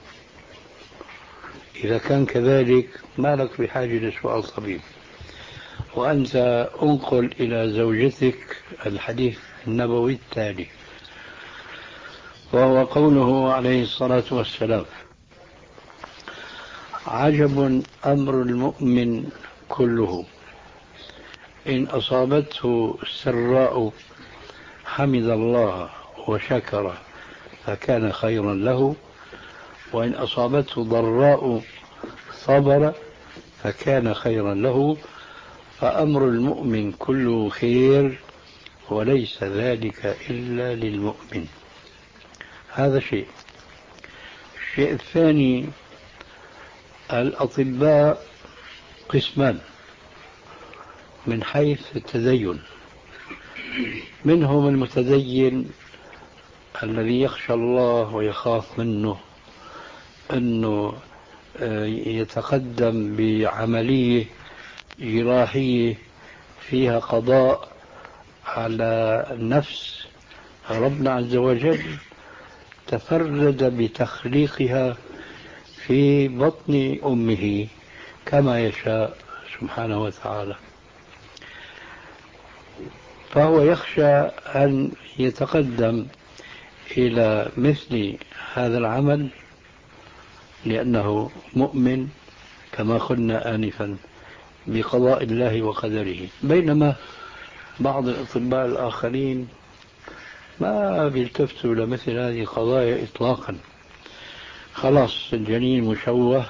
إذا كان كذلك ما لك بحاجة لسؤال طبيب. وأنت أنقل إلى زوجتك الحديث النبوي التالي، وهو قوله عليه الصلاة والسلام: عجب أمر المؤمن كله، إن أصابته سراء حمد الله وشكر فكان خيرا له، وإن أصابته ضراء صبر فكان خيرا له، فأمر المؤمن كله خير وليس ذلك إلا للمؤمن. هذا شيء. الشيء الثاني الأطباء قسمان من حيث التدين. منهم المتدين الذي يخشى الله ويخاف منه أنه يتقدم بعملية جراحية فيها قضاء على النفس. ربنا عز وجل تفرد بتخليقها في بطن أمه كما يشاء سبحانه وتعالى، فهو يخشى أن يتقدم إلى مثل هذا العمل لأنه مؤمن كما قلنا آنفا بقضاء الله وقدره. بينما بعض الأطباء الآخرين ما بيلتفتوا لمثل هذه القضايا إطلاقا. خلاص الجنين مشوه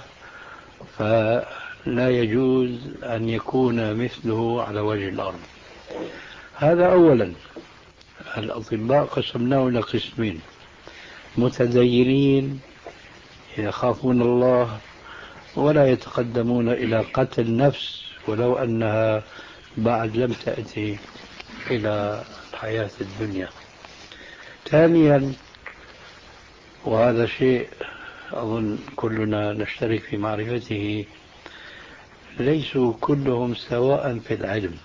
فلا يجوز أن يكون مثله على وجه الأرض. هذا أولا. الأطباء قسمناه إلى قسمين: متدينين يخافون الله ولا يتقدمون إلى قتل نفس ولو أنها بعد لم تأتي إلى الحياة الدنيا. ثانيا، وهذا شيء أظن كلنا نشترك في معرفته، ليسوا كلهم سواء في العلم،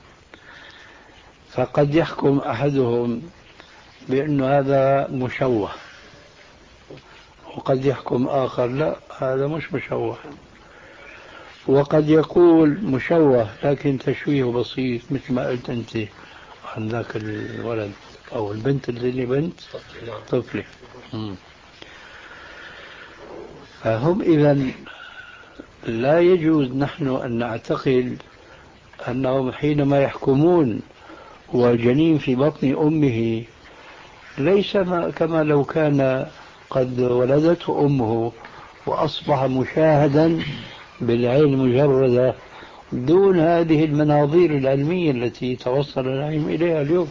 فقد يحكم أحدهم بأن هذا مشوه وقد يحكم آخر لا هذا مش مشوه، وقد يقول مشوه لكن تشويه بسيط مثل ما قلت أنت عن ذاك الولد أو البنت اللي بنت طفلة. فهم إذن لا يجوز نحن أن نعتقد أنهم حينما يحكمون والجنين في بطن أمه ليس كما لو كان قد ولدته أمه وأصبح مشاهدا بالعين مجردة دون هذه المناظير العلمية التي توصل العلم إليها اليوم.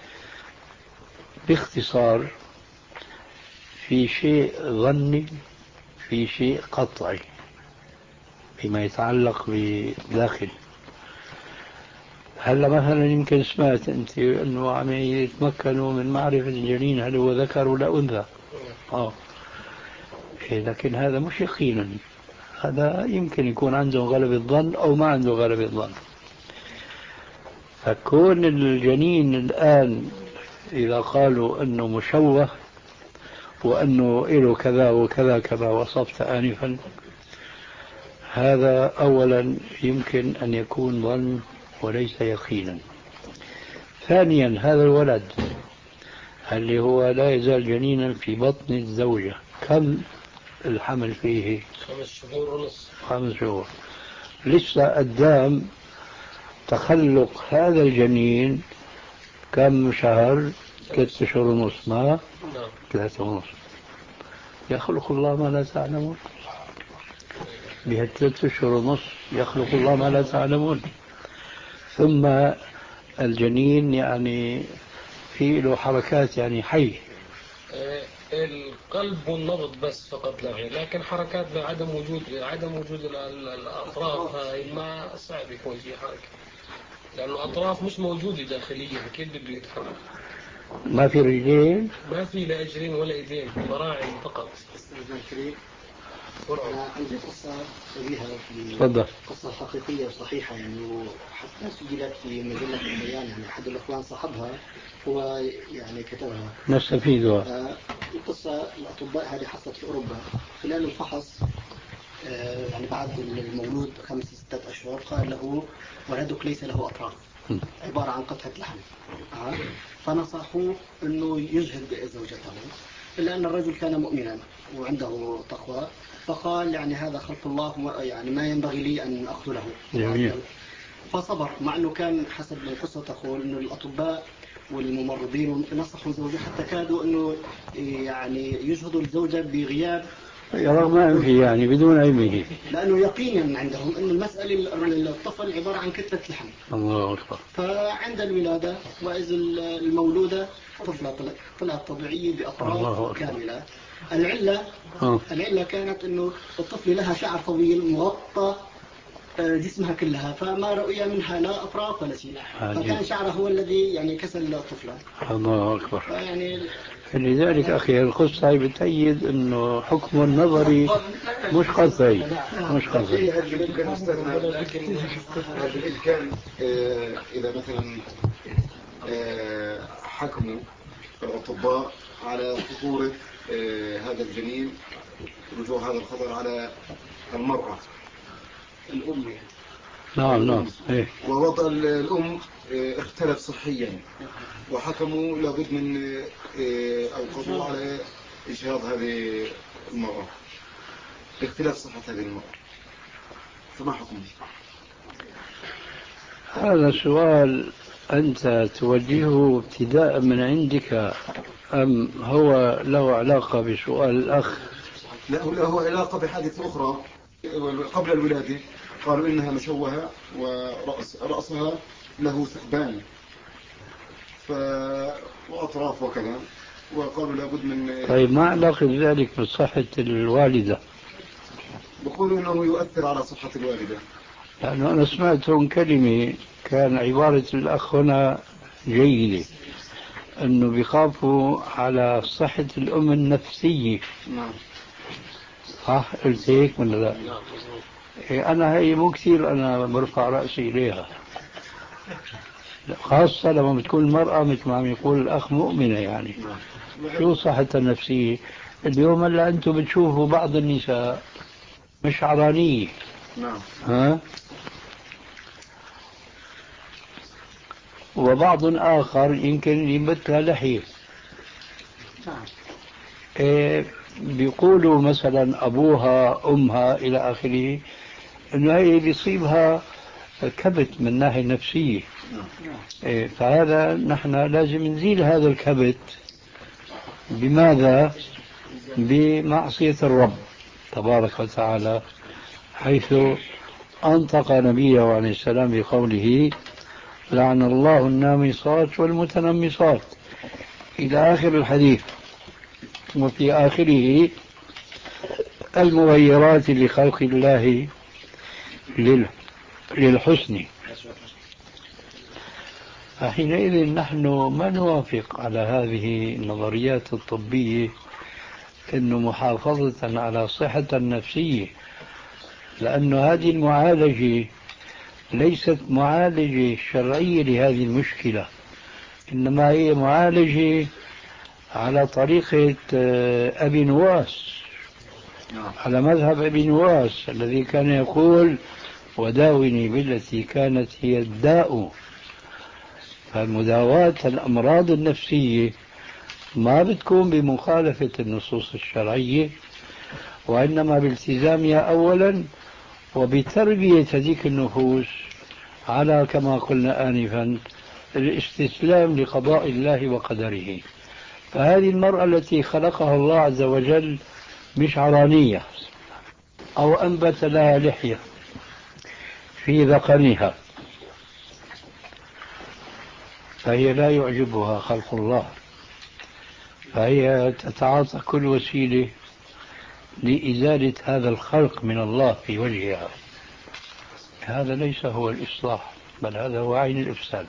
باختصار، في شيء ظني في شيء قطعي فيما يتعلق بداخل. هلا مثلا يمكن سمعت أنت أنه عم يتمكنوا من معرفة الجنين هل هو ذكر ولا أنثى. آه. لكن هذا مش يقينا، هذا يمكن يكون عنده غلبة الظن أو ما عنده غلبة الظن. فكون الجنين الآن إذا قالوا أنه مشوه وأنه له كذا وكذا كما وصفت آنفا، هذا أولا يمكن أن يكون ظن وليس يقينا. ثانيا، هذا الولد اللي هو لا يزال جنينا في بطن الزوجة كم الحمل فيه؟ خمس شهور ونصف. خمس شهور. لسه قدام تخلق هذا الجنين كم شهر؟ ثلاثة شهور ونصف. ما ثلاثة ونصف. يخلق الله ما لا تعلمون. بهالثلاثة شهور ونصف يخلق الله ما لا تعلمون. ثم الجنين يعني في له حركات يعني حي. القلب والنبض بس فقط لا غير، لكن حركات بعدم وجود عدم وجود الأطراف هاي ما صعب يكون في حركة، لأنه الأطراف مش موجودة داخليا، كيف بده يتحرك؟ ما في رجلين؟ ما في لا رجلين ولا ايدين، براعم فقط. أنا عندي قصة شبيهة في تفضل. قصة حقيقية وصحيحة يعني، وحتى سجلت في مجلة البيان، يعني أحد الأخوان صاحبها هو يعني كتبها نستفيدها. القصة الأطباء هذه حصلت في أوروبا خلال الفحص، يعني بعد المولود خمس ستة أشهر قال له ولدك ليس له أطراف، عبارة عن قطعة لحم. فنصحوه أنه يجهد زوجته، إلا أن الرجل كان مؤمنا وعنده تقوى، فقال يعني هذا خلق الله، يعني ما ينبغي لي أن أقتله. جميل. فصبر، مع أنه كان حسب القصة تقول أنه الأطباء والممرضين نصحوا زوجه حتى كادوا أنه يعني يجهدوا الزوجة بغياب رغم أنفه يعني بدون علمه، لأنه يقينا عندهم أن المسألة الطفل عبارة عن كتلة لحم. الله أكبر. فعند الولادة وإذ المولودة طفلة طلعت طبيعية بأطراف كاملة، العلة آه. العلة كانت إنه الطفل لها شعر طويل مغطى جسمها كلها، فما رؤي منها لا أطراف ولا شيء، فكان شعره هو الذي يعني كسل الطفلة. الله أكبر. يعني لذلك أخي القصة بتأيد أنه حكم النظري مش قطعي مش قطعي. هذا الإمكان إذا مثلا حكموا الأطباء على خطورة هذا الجنين، رجوع هذا الخطر على المرأة الأم، نعم نعم إيه. ووضع الأم اختلف صحيا، وحكموا لابد من أو قضوا على إجهاض هذه المرأة باختلاف صحة هذه المرأة، فما حكمه؟ هذا سؤال أنت توجهه ابتداء من عندك أم هو له علاقة بسؤال الأخ؟ لا، له علاقة بحادثة أخرى قبل الولادة. قالوا إنها مشوهة ورأس رأسها له ثعبان ف... وأطراف وكذا، وقالوا لابد من. طيب ما علاقة ذلك بصحة الوالدة؟ بقولوا إنه يؤثر على صحة الوالدة. لأنه أنا سمعتهم كلمة كان عبارة الأخ هنا جيدة، أنه بيخافوا على صحة الأم النفسية. نعم. صح قلت هيك ولا لا؟ إيه أنا هي مو كثير أنا برفع رأسي إليها، خاصة لما بتكون المرأة مثل ما عم يقول الأخ مؤمنة. يعني شو صحتها النفسية؟ اليوم هلا أنتم بتشوفوا بعض النساء مش عرانية. نعم. ها؟ وبعض آخر يمكن ينبت لها لحية. إيه بيقولوا مثلا أبوها أمها إلى آخره إنه هي بيصيبها كبت من ناحية نفسية. إيه فهذا نحن لازم نزيل هذا الكبت. بماذا؟ بمعصية الرب تبارك وتعالى، حيث أنطق نبيه عليه السلام بقوله لعن الله النامصات والمتنمصات إلى آخر الحديث، وفي آخره المغيرات لخلق الله للحسن. فحينئذ نحن ما نوافق على هذه النظريات الطبية أنه محافظة على صحة النفسية، لأن هذه المعالجة ليست معالجة شرعية لهذه المشكلة، إنما هي معالجة على طريقة أبي نواس، على مذهب أبي نواس الذي كان يقول وداوني بالتي كانت هي الداء. فالمداواة الأمراض النفسية ما بتكون بمخالفة النصوص الشرعية، وإنما بالتزامها أولا وبتربية هذيك النفوس على كما قلنا آنفا الاستسلام لقضاء الله وقدره. فهذه المرأة التي خلقها الله عز وجل مش عرانية أو أنبت لها لحية في ذقنها، فهي لا يعجبها خلق الله، فهي تتعاطى كل وسيلة لإزالة هذا الخلق من الله في وجهها. هذا ليس هو الإصلاح، بل هذا هو عين الإفساد.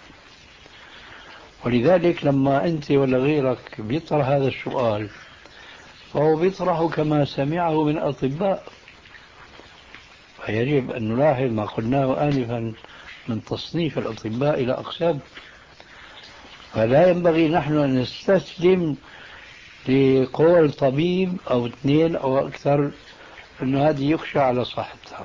ولذلك لما أنت ولا غيرك بيطرح هذا السؤال فهو بيطرحه كما سمعه من أطباء، فيجب أن نلاحظ ما قلناه آنفا من تصنيف الأطباء إلى أقسام. فلا ينبغي نحن أن نستسلم لقول طبيب أو اثنين أو أكثر أن هذه يخشى على صحتها.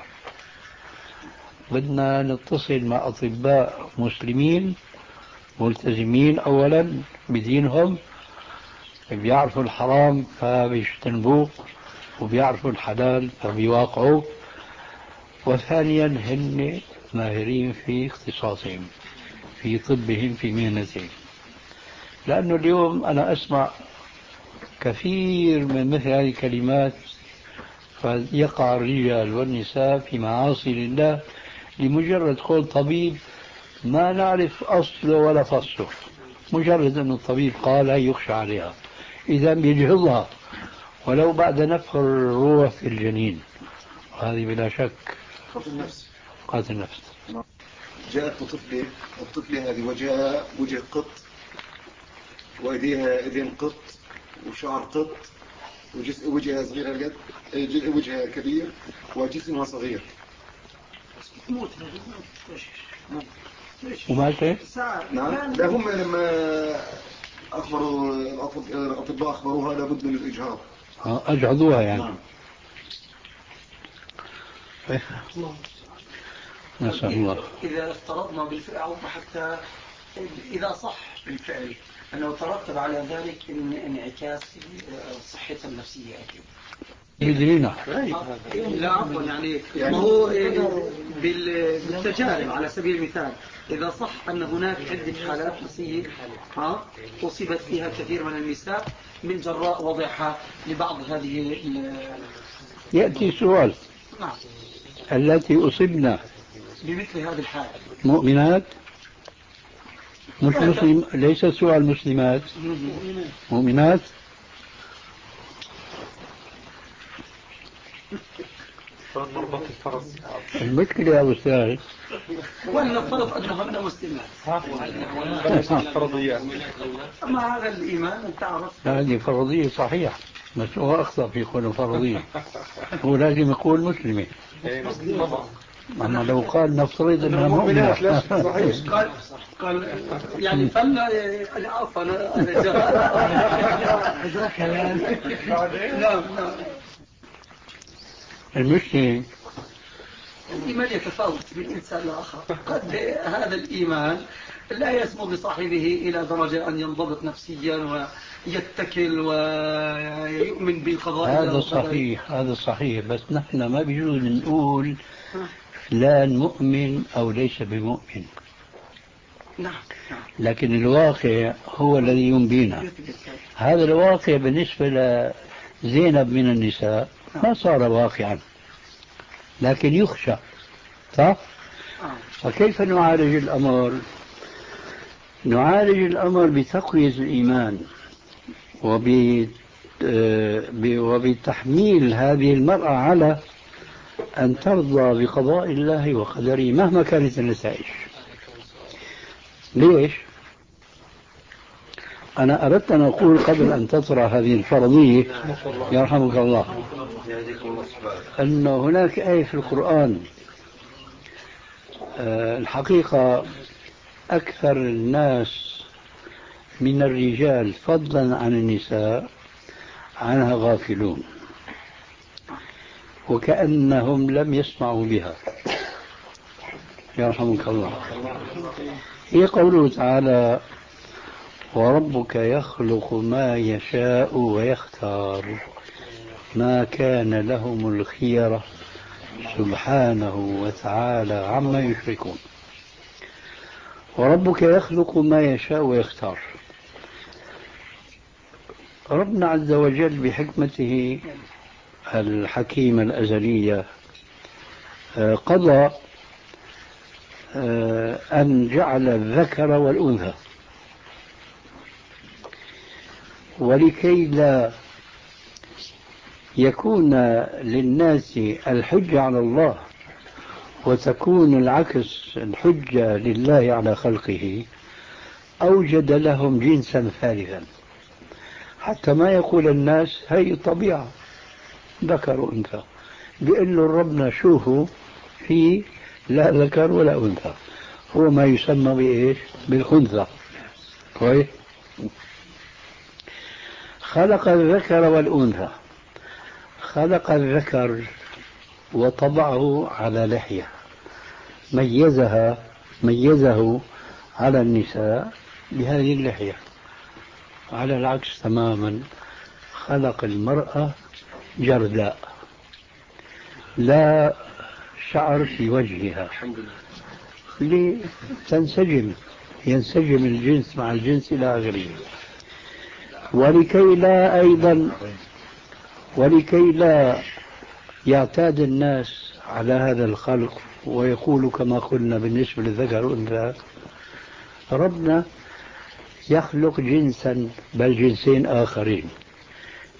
بدنا نتصل مع أطباء مسلمين ملتزمين أولا بدينهم، بيعرفوا الحرام فبيجتنبوه وبيعرفوا الحلال فبيواقعوه، وثانيا هن ماهرين في اختصاصهم في طبهم في مهنتهم. لأنه اليوم أنا أسمع كثير من مثل هذه الكلمات فيقع الرجال والنساء في معاصي لله لمجرد قول طبيب ما نعرف أصله ولا فصله، مجرد أن الطبيب قال يخشى عليها، إذا بيجهضها ولو بعد نفخ الروح في الجنين، هذه بلا شك قتل النفس. قتل النفس. جاءت بطفلة، الطفلة هذه وجهها وجه قط، وأيديها أيدين قط، وشعر قط، وجهها صغير هالقد، وجهها كبير وجسمها صغير. وماتت؟ نعم. لا هم لما أخبروا الأطباء أخبروها لابد من الإجهاض. أجهضوها يعني. نعم. نسأل الله. إذا افترضنا بالفعل أو حتى إذا صح بالفعل أنه ترتب على ذلك انعكاس صحة النفسية أكيد. يدرينا. لا عفوا يعني ما هو بالتجارب على سبيل المثال إذا صح أن هناك عدة حالات نفسية ها أصيبت فيها كثير من النساء من جراء وضعها لبعض هذه. يأتي سؤال. نعم. التي أصبنا بمثل هذه الحالة مؤمنات مش مسلم، ليس سؤال مسلمات مؤمنات. المشكلة يا أستاذ ولا فرض أنهن مسلمات فرضيات. أما هذا الإيمان أن تعرف هذه فرضية صحيح، بس هو أخطأ في قوله فرضية. هو لازم يقول مسلمة. أما لو قال نفترض أنها مؤمنة قال قال يعني فل العفو نعم نعم. المشكلة الإيمان يتفاوت من إنسان لآخر. قد هذا الإيمان لا يسمو بصاحبه إلى درجة أن ينضبط نفسيا ويتكل ويؤمن بالقضاء. هذا صحيح، هذا صحيح، بس نحن ما بيجوز نقول فلان مؤمن أو ليس بمؤمن. نعم. لكن الواقع هو الذي ينبينا. هذا الواقع بالنسبة لزينب من النساء ما صار واقعا، لكن يخشى، صح؟ فكيف نعالج الأمر؟ نعالج الأمر بتقوية الإيمان وبتحميل هذه المرأة على أن ترضى بقضاء الله وقدره مهما كانت النتائج. ليش؟ أنا أردت أن أقول قبل أن تطرح هذه الفرضية يرحمك الله أن هناك آية في القرآن الحقيقة أكثر الناس من الرجال فضلا عن النساء عنها غافلون وكأنهم لم يسمعوا بها يرحمك الله. هي قوله تعالى وربك يخلق ما يشاء ويختار ما كان لهم الخيرة سبحانه وتعالى عما يشركون. وربك يخلق ما يشاء ويختار. ربنا عز وجل بحكمته الحكيمة الأزلية قضى أن جعل الذكر والأنثى، ولكي لا يكون للناس الحجة على الله وتكون العكس الحجة لله على خلقه أوجد لهم جنسا ثالثا حتى ما يقول الناس هي الطبيعة ذكر وأنثى. بيقول له ربنا شوفوا في لا ذكر ولا أنثى، هو ما يسمى بإيش؟ بالخنثى. كويس. خلق الذكر والأنثى. خلق الذكر وطبعه على لحية ميزها ميزه على النساء بهذه اللحية. على العكس تماما خلق المرأة جرداء لا شعر في وجهها لتنسجم ينسجم الجنس مع الجنس إلى آخره. ولكي لا أيضا ولكي لا يعتاد الناس على هذا الخلق ويقول كما قلنا بالنسبة للذكر والأنثى ربنا يخلق جنسا بل جنسين آخرين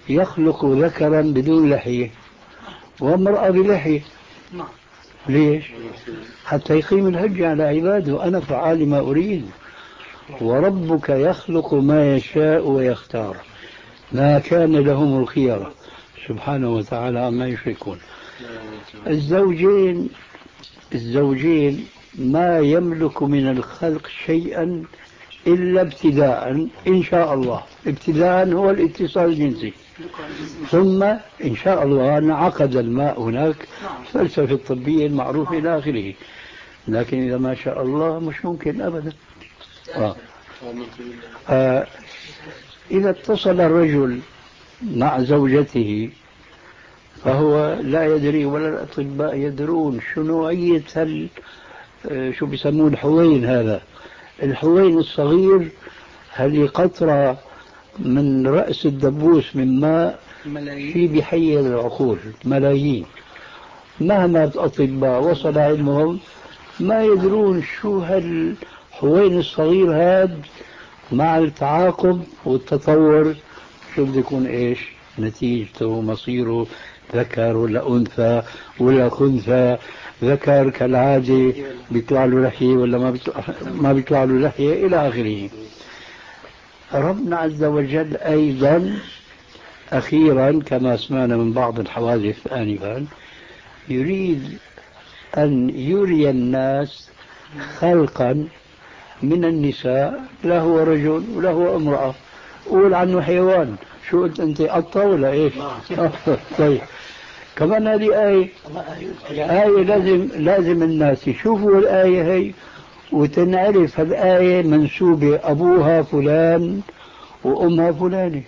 يخلق ذكرا بدون لحية وامرأة بلحية. ليش؟ حتى يقيم الحجة على عباده، وأنا فعال ما أريد، وربك يخلق ما يشاء ويختار، ما كان لهم الخيرة سبحانه وتعالى عما يشركون. الزوجين الزوجين ما يملك من الخلق شيئا إلا ابتداء إن شاء الله. ابتداء هو الاتصال الجنسي، ثم إن شاء الله انعقد الماء هناك، فلسفة الطبية المعروفة إلى آخره. لكن إذا ما شاء الله مش ممكن أبدا. آه. آه. إذا اتصل الرجل مع زوجته فهو لا يدري ولا الأطباء يدرون شو نوعية هل شو بيسمون الحوين. هذا الحوين الصغير هل قطرة من رأس الدبوس من ماء في بحي العقول ملايين. مهما الأطباء وصل علمهم ما يدرون شو هالحوين الصغير هذا مع التعاقب والتطور شو بده يكون ايش نتيجته، مصيره ذكر ولا أنثى ولا خنثى. ذكر كالعادة بيطلع له لحية ولا ما بيطلع, ما بيطلع له لحية إلى آخره. ربنا عز وجل أيضا أخيرا كما سمعنا من بعض الحوادث آنفا يريد أن يري الناس خلقا من النساء، لا هو رجل ولا هو امرأة. قول عنه حيوان، شو قلت أنت قطة ولا إيش؟ طيب كمان هذه آية آية لازم لازم الناس يشوفوا الآية هي وتنعرف الآية منسوبة أبوها فلان وأمها فلانة.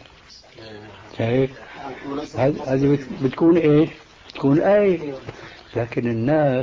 هذه بتكون إيش؟ بتكون آية. لكن الناس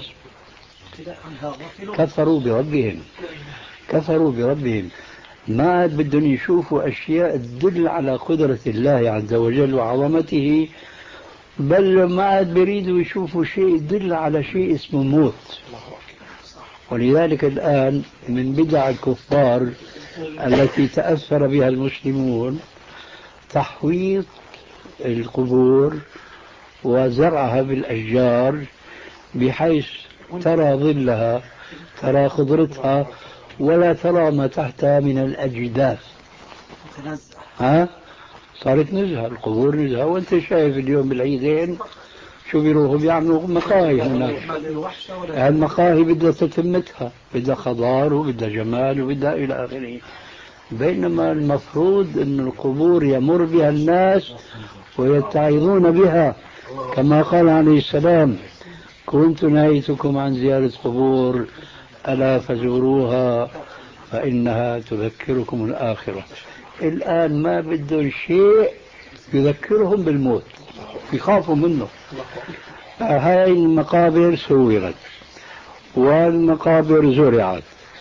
كفروا بربهم كفروا بربهم ما عاد بدهم يشوفوا أشياء تدل على قدرة الله عز وجل وعظمته، بل ما عاد بيريدوا يشوفوا شيء يدل على شيء اسمه موت. ولذلك الآن من بدع الكفار التي تأثر بها المسلمون تحويط القبور وزرعها بالأشجار بحيث ترى ظلها ترى خضرتها ولا ترى ما تحتها من الأجداث. ها صارت نزهة، القبور نزهة. وانت شايف اليوم بالعيدين شو بيروحوا بيعملوا مقاهي هناك. المقاهي بدها تتمتها، بدها خضار وبدها جمال وبدها إلى آخره. بينما المفروض أن القبور يمر بها الناس ويتعظون بها، كما قال عليه السلام: كنت نهيتكم عن زيارة قبور ألا فزوروها فإنها تذكركم الآخرة. الآن ما بدهم شيء يذكرهم بالموت، يخافوا منه. هاي المقابر سورت والمقابر زرعت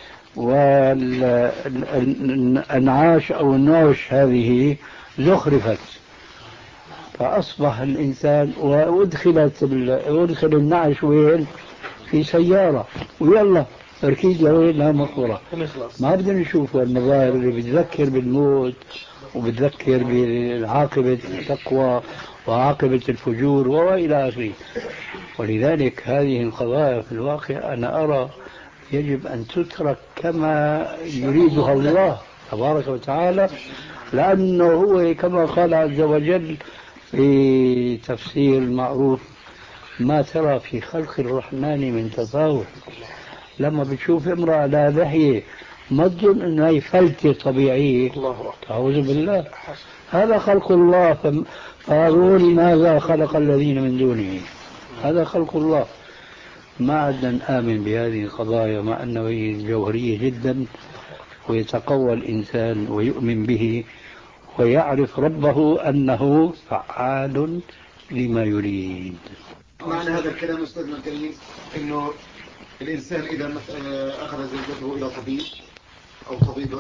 والأنعاش أو النوش هذه زخرفت، فأصبح الإنسان وأدخلت أدخل النعش وين؟ في سيارة، ويلا تركيز لوين؟ لا مقبرة. ما بدنا نشوف المظاهر اللي بتذكر بالموت وبتذكر بعاقبة التقوى وعاقبة الفجور وإلى آخره. ولذلك هذه القضايا في الواقع أنا أرى يجب أن تترك كما يريدها الله تبارك وتعالى، لأنه هو كما قال عز وجل في تفسير معروف: ما ترى في خلق الرحمن من تفاوت. لما بتشوف امرأة لا لحية ما تظن انها هي فلتة طبيعية، أعوذ بالله، هذا خلق الله. فاروني ماذا خلق الذين من دونه، هذا خلق الله. ما عدنا نآمن بهذه القضايا مع أنه هي جوهرية جدا، ويتقوى الإنسان ويؤمن به ويعرف ربه أنه فعال لما يريد. معنى هذا الكلام أستاذنا الكريم أنه الإنسان إذا أخذ زوجته إلى طبيب أو طبيبة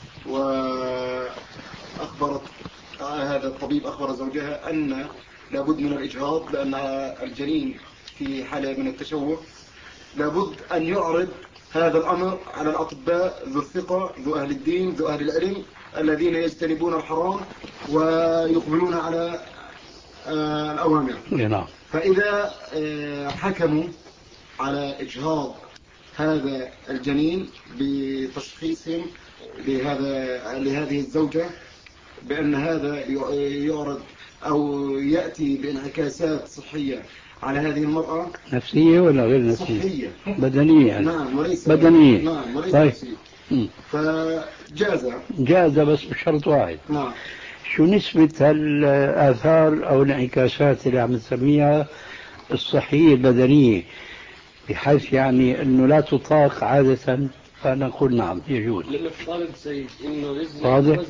وأخبرت هذا الطبيب أخبر زوجها أن لابد من الإجهاض لأن الجنين في حالة من التشوه، لابد أن يعرض هذا الأمر على الأطباء ذو الثقة ذو أهل الدين ذو أهل العلم الذين يجتنبون الحرام ويقبلون على آه الأوامر. نعم. فإذا آه حكموا على إجهاض هذا الجنين بتشخيص لهذا لهذه الزوجة بأن هذا يعرض أو يأتي بانعكاسات صحية على هذه المرأة، نفسية ولا غير نفسية؟ صحية بدنية يعني. نعم وليس بدنية. نعم وليس طيب. نفسية. فجاز جاز بس بشرط واحد. نعم. شو نسبة الآثار أو الانعكاسات اللي عم تسميها الصحية البدنية بحيث يعني أنه لا تطاق عادة؟ فأنا أقول نعم يجوز. واضح؟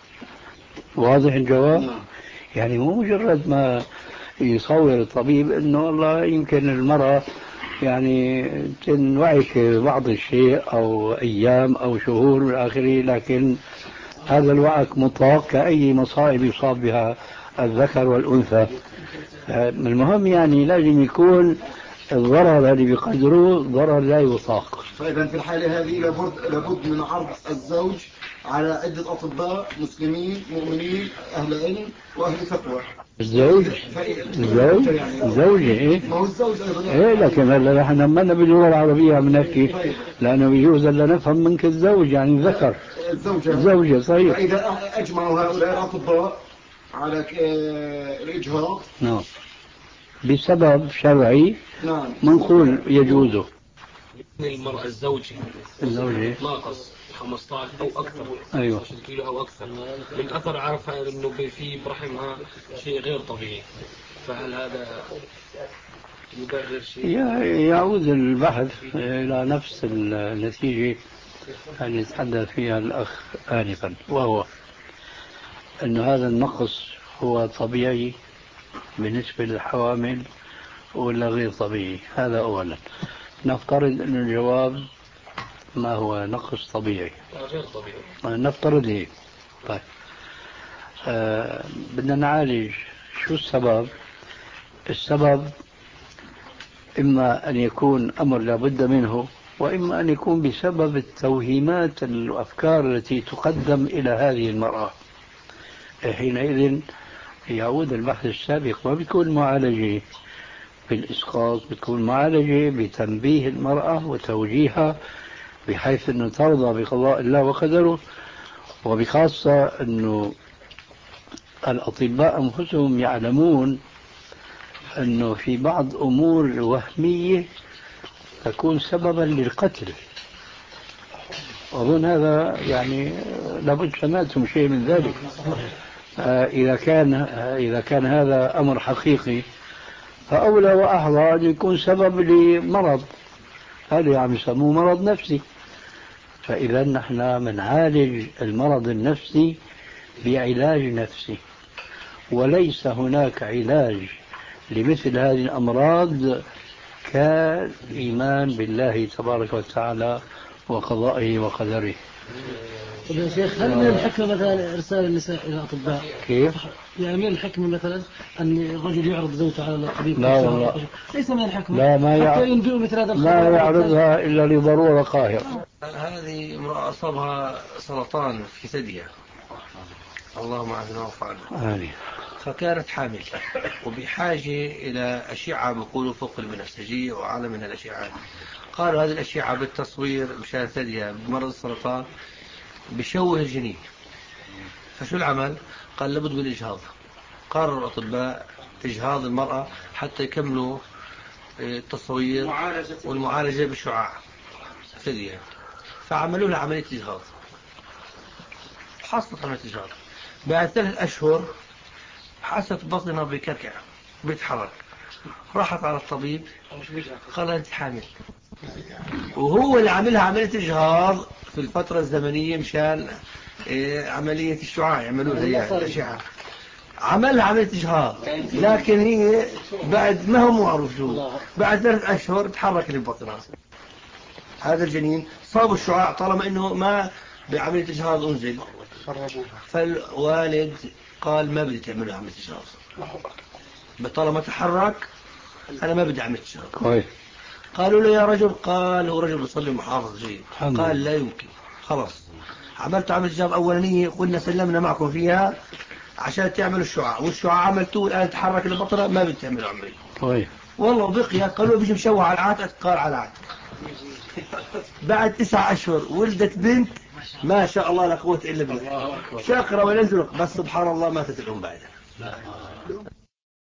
واضح الجواب؟ نعم. يعني مو مجرد ما يصور الطبيب أنه والله يمكن المرأة يعني تنوعك بعض الشيء أو أيام أو شهور إلى آخره، لكن هذا الوعك مطلق كأي مصائب يصاب بها الذكر والأنثى. المهم يعني لازم يكون الضرر اللي بيقدروه ضرر لا يطاق. فإذا في الحالة هذه لابد لابد من عرض الزوج على عدة أطباء مسلمين مؤمنين أهل علم وأهل تقوى. الزوج الزوج زوجة إيه؟ ما هو الزوج أيضا إيه، لكن هلا نحن ما باللغة العربية عم نحكي، لأنه بيجوز ألا نفهم منك الزوج يعني الذكر. الزوجة الزوجة صحيح. فإذا أجمعوا هؤلاء الأطباء على الإجهاض نعم بسبب شرعي نعم منقول يجوزه. المرأة الزوجة الزوجة ناقص خمسة عشر أو أكثر، أيوة عشرة كيلو أو أكثر، من أثر عرفها إنه في برحمها شيء غير طبيعي، فهل هذا يبرر شيء؟ يعود البحث إلى نفس النتيجة اللي تحدث فيها الأخ آنفا، وهو أن هذا النقص هو طبيعي بالنسبة للحوامل ولا غير طبيعي. هذا أولا. نفترض أن الجواب ما هو نقص طبيعي. غير طبيعي. نفترض هيك. طيب آه بدنا نعالج شو السبب. السبب إما أن يكون أمر لابد منه، وإما أن يكون بسبب التوهيمات الأفكار التي تقدم إلى هذه المرأة. حينئذ يعود البحث السابق ما بيكون معالجة بالإسقاط، بتكون معالجة بتنبيه المرأة وتوجيهها بحيث أنه ترضى بقضاء الله وقدره، وبخاصة أنه الأطباء أنفسهم يعلمون أنه في بعض أمور وهمية تكون سببا للقتل. أظن هذا يعني لابد سمعتم شيء من ذلك. آه إذا كان آه إذا كان هذا أمر حقيقي فأولى وأحرى أن يكون سبب لمرض، هذا عم يسموه مرض نفسي. فإذا نحن بنعالج المرض النفسي بعلاج نفسي، وليس هناك علاج لمثل هذه الأمراض كالإيمان بالله تبارك وتعالى وقضائه وقدره. طيب يا شيخ، هل من الحكمة مثلا إرسال النساء إلى أطباء؟ كيف؟ يعني من الحكمة مثلا أن الرجل يعرض زوجته على الطبيب؟ لا والله ليس من الحكمة. لا، ما حتى ينبئوا مثل هذا الخبر لا يعرضها إلا لضرورة قاهرة. هذه امرأة أصابها سرطان في ثديها، اللهم عافنا واعف عنها، فكانت حامل وبحاجة إلى أشعة بيقولوا فوق البنفسجية وأعلى من الأشعة. قالوا هذه الأشعة بالتصوير مشان ثديها بمرض السرطان بشوه الجنين. فشو العمل؟ قال لابد من الإجهاض. قرر الأطباء إجهاض المرأة حتى يكملوا التصوير والمعالجة بالشعاع ثديها. فعملوا لها عملية إجهاض، حصلت عملية إجهاض. بعد ثلاث أشهر حست بطنها بكركع بيتحرك، راحت على الطبيب قال أنت حامل، وهو اللي عملها عملية إجهاض في الفترة الزمنية مشان عملية الشعاع يعملوا لها الأشعة. عملها عملية إجهاض، لكن هي بعد ما هو معروف شو بعد ثلاث أشهر تحرك البطنها. هذا الجنين صاب الشعاع طالما إنه ما بعملية إجهاض أنزل. فالوالد قال ما بدي تعملوا عملية إجهاض، طالما تحرك أنا ما بدي عملية إجهاض. قالوا له يا رجل، قال هو رجل يصلي محافظ جيد، قال لا يمكن، خلاص عملت عملية إجهاض أولانية قلنا سلمنا معكم فيها، عشان تعملوا الشعاع، والشعاع عملتوه الآن تحرك البطنة ما بتعملوا عمري. طيب والله بقي قالوا بيجي مشوه على العاتق، قال على العاتق. بعد تسعة أشهر ولدت بنت ما شاء الله لا قوة إلا بالله، شاكرة ولا بس سبحان الله ماتت الأم بعدها.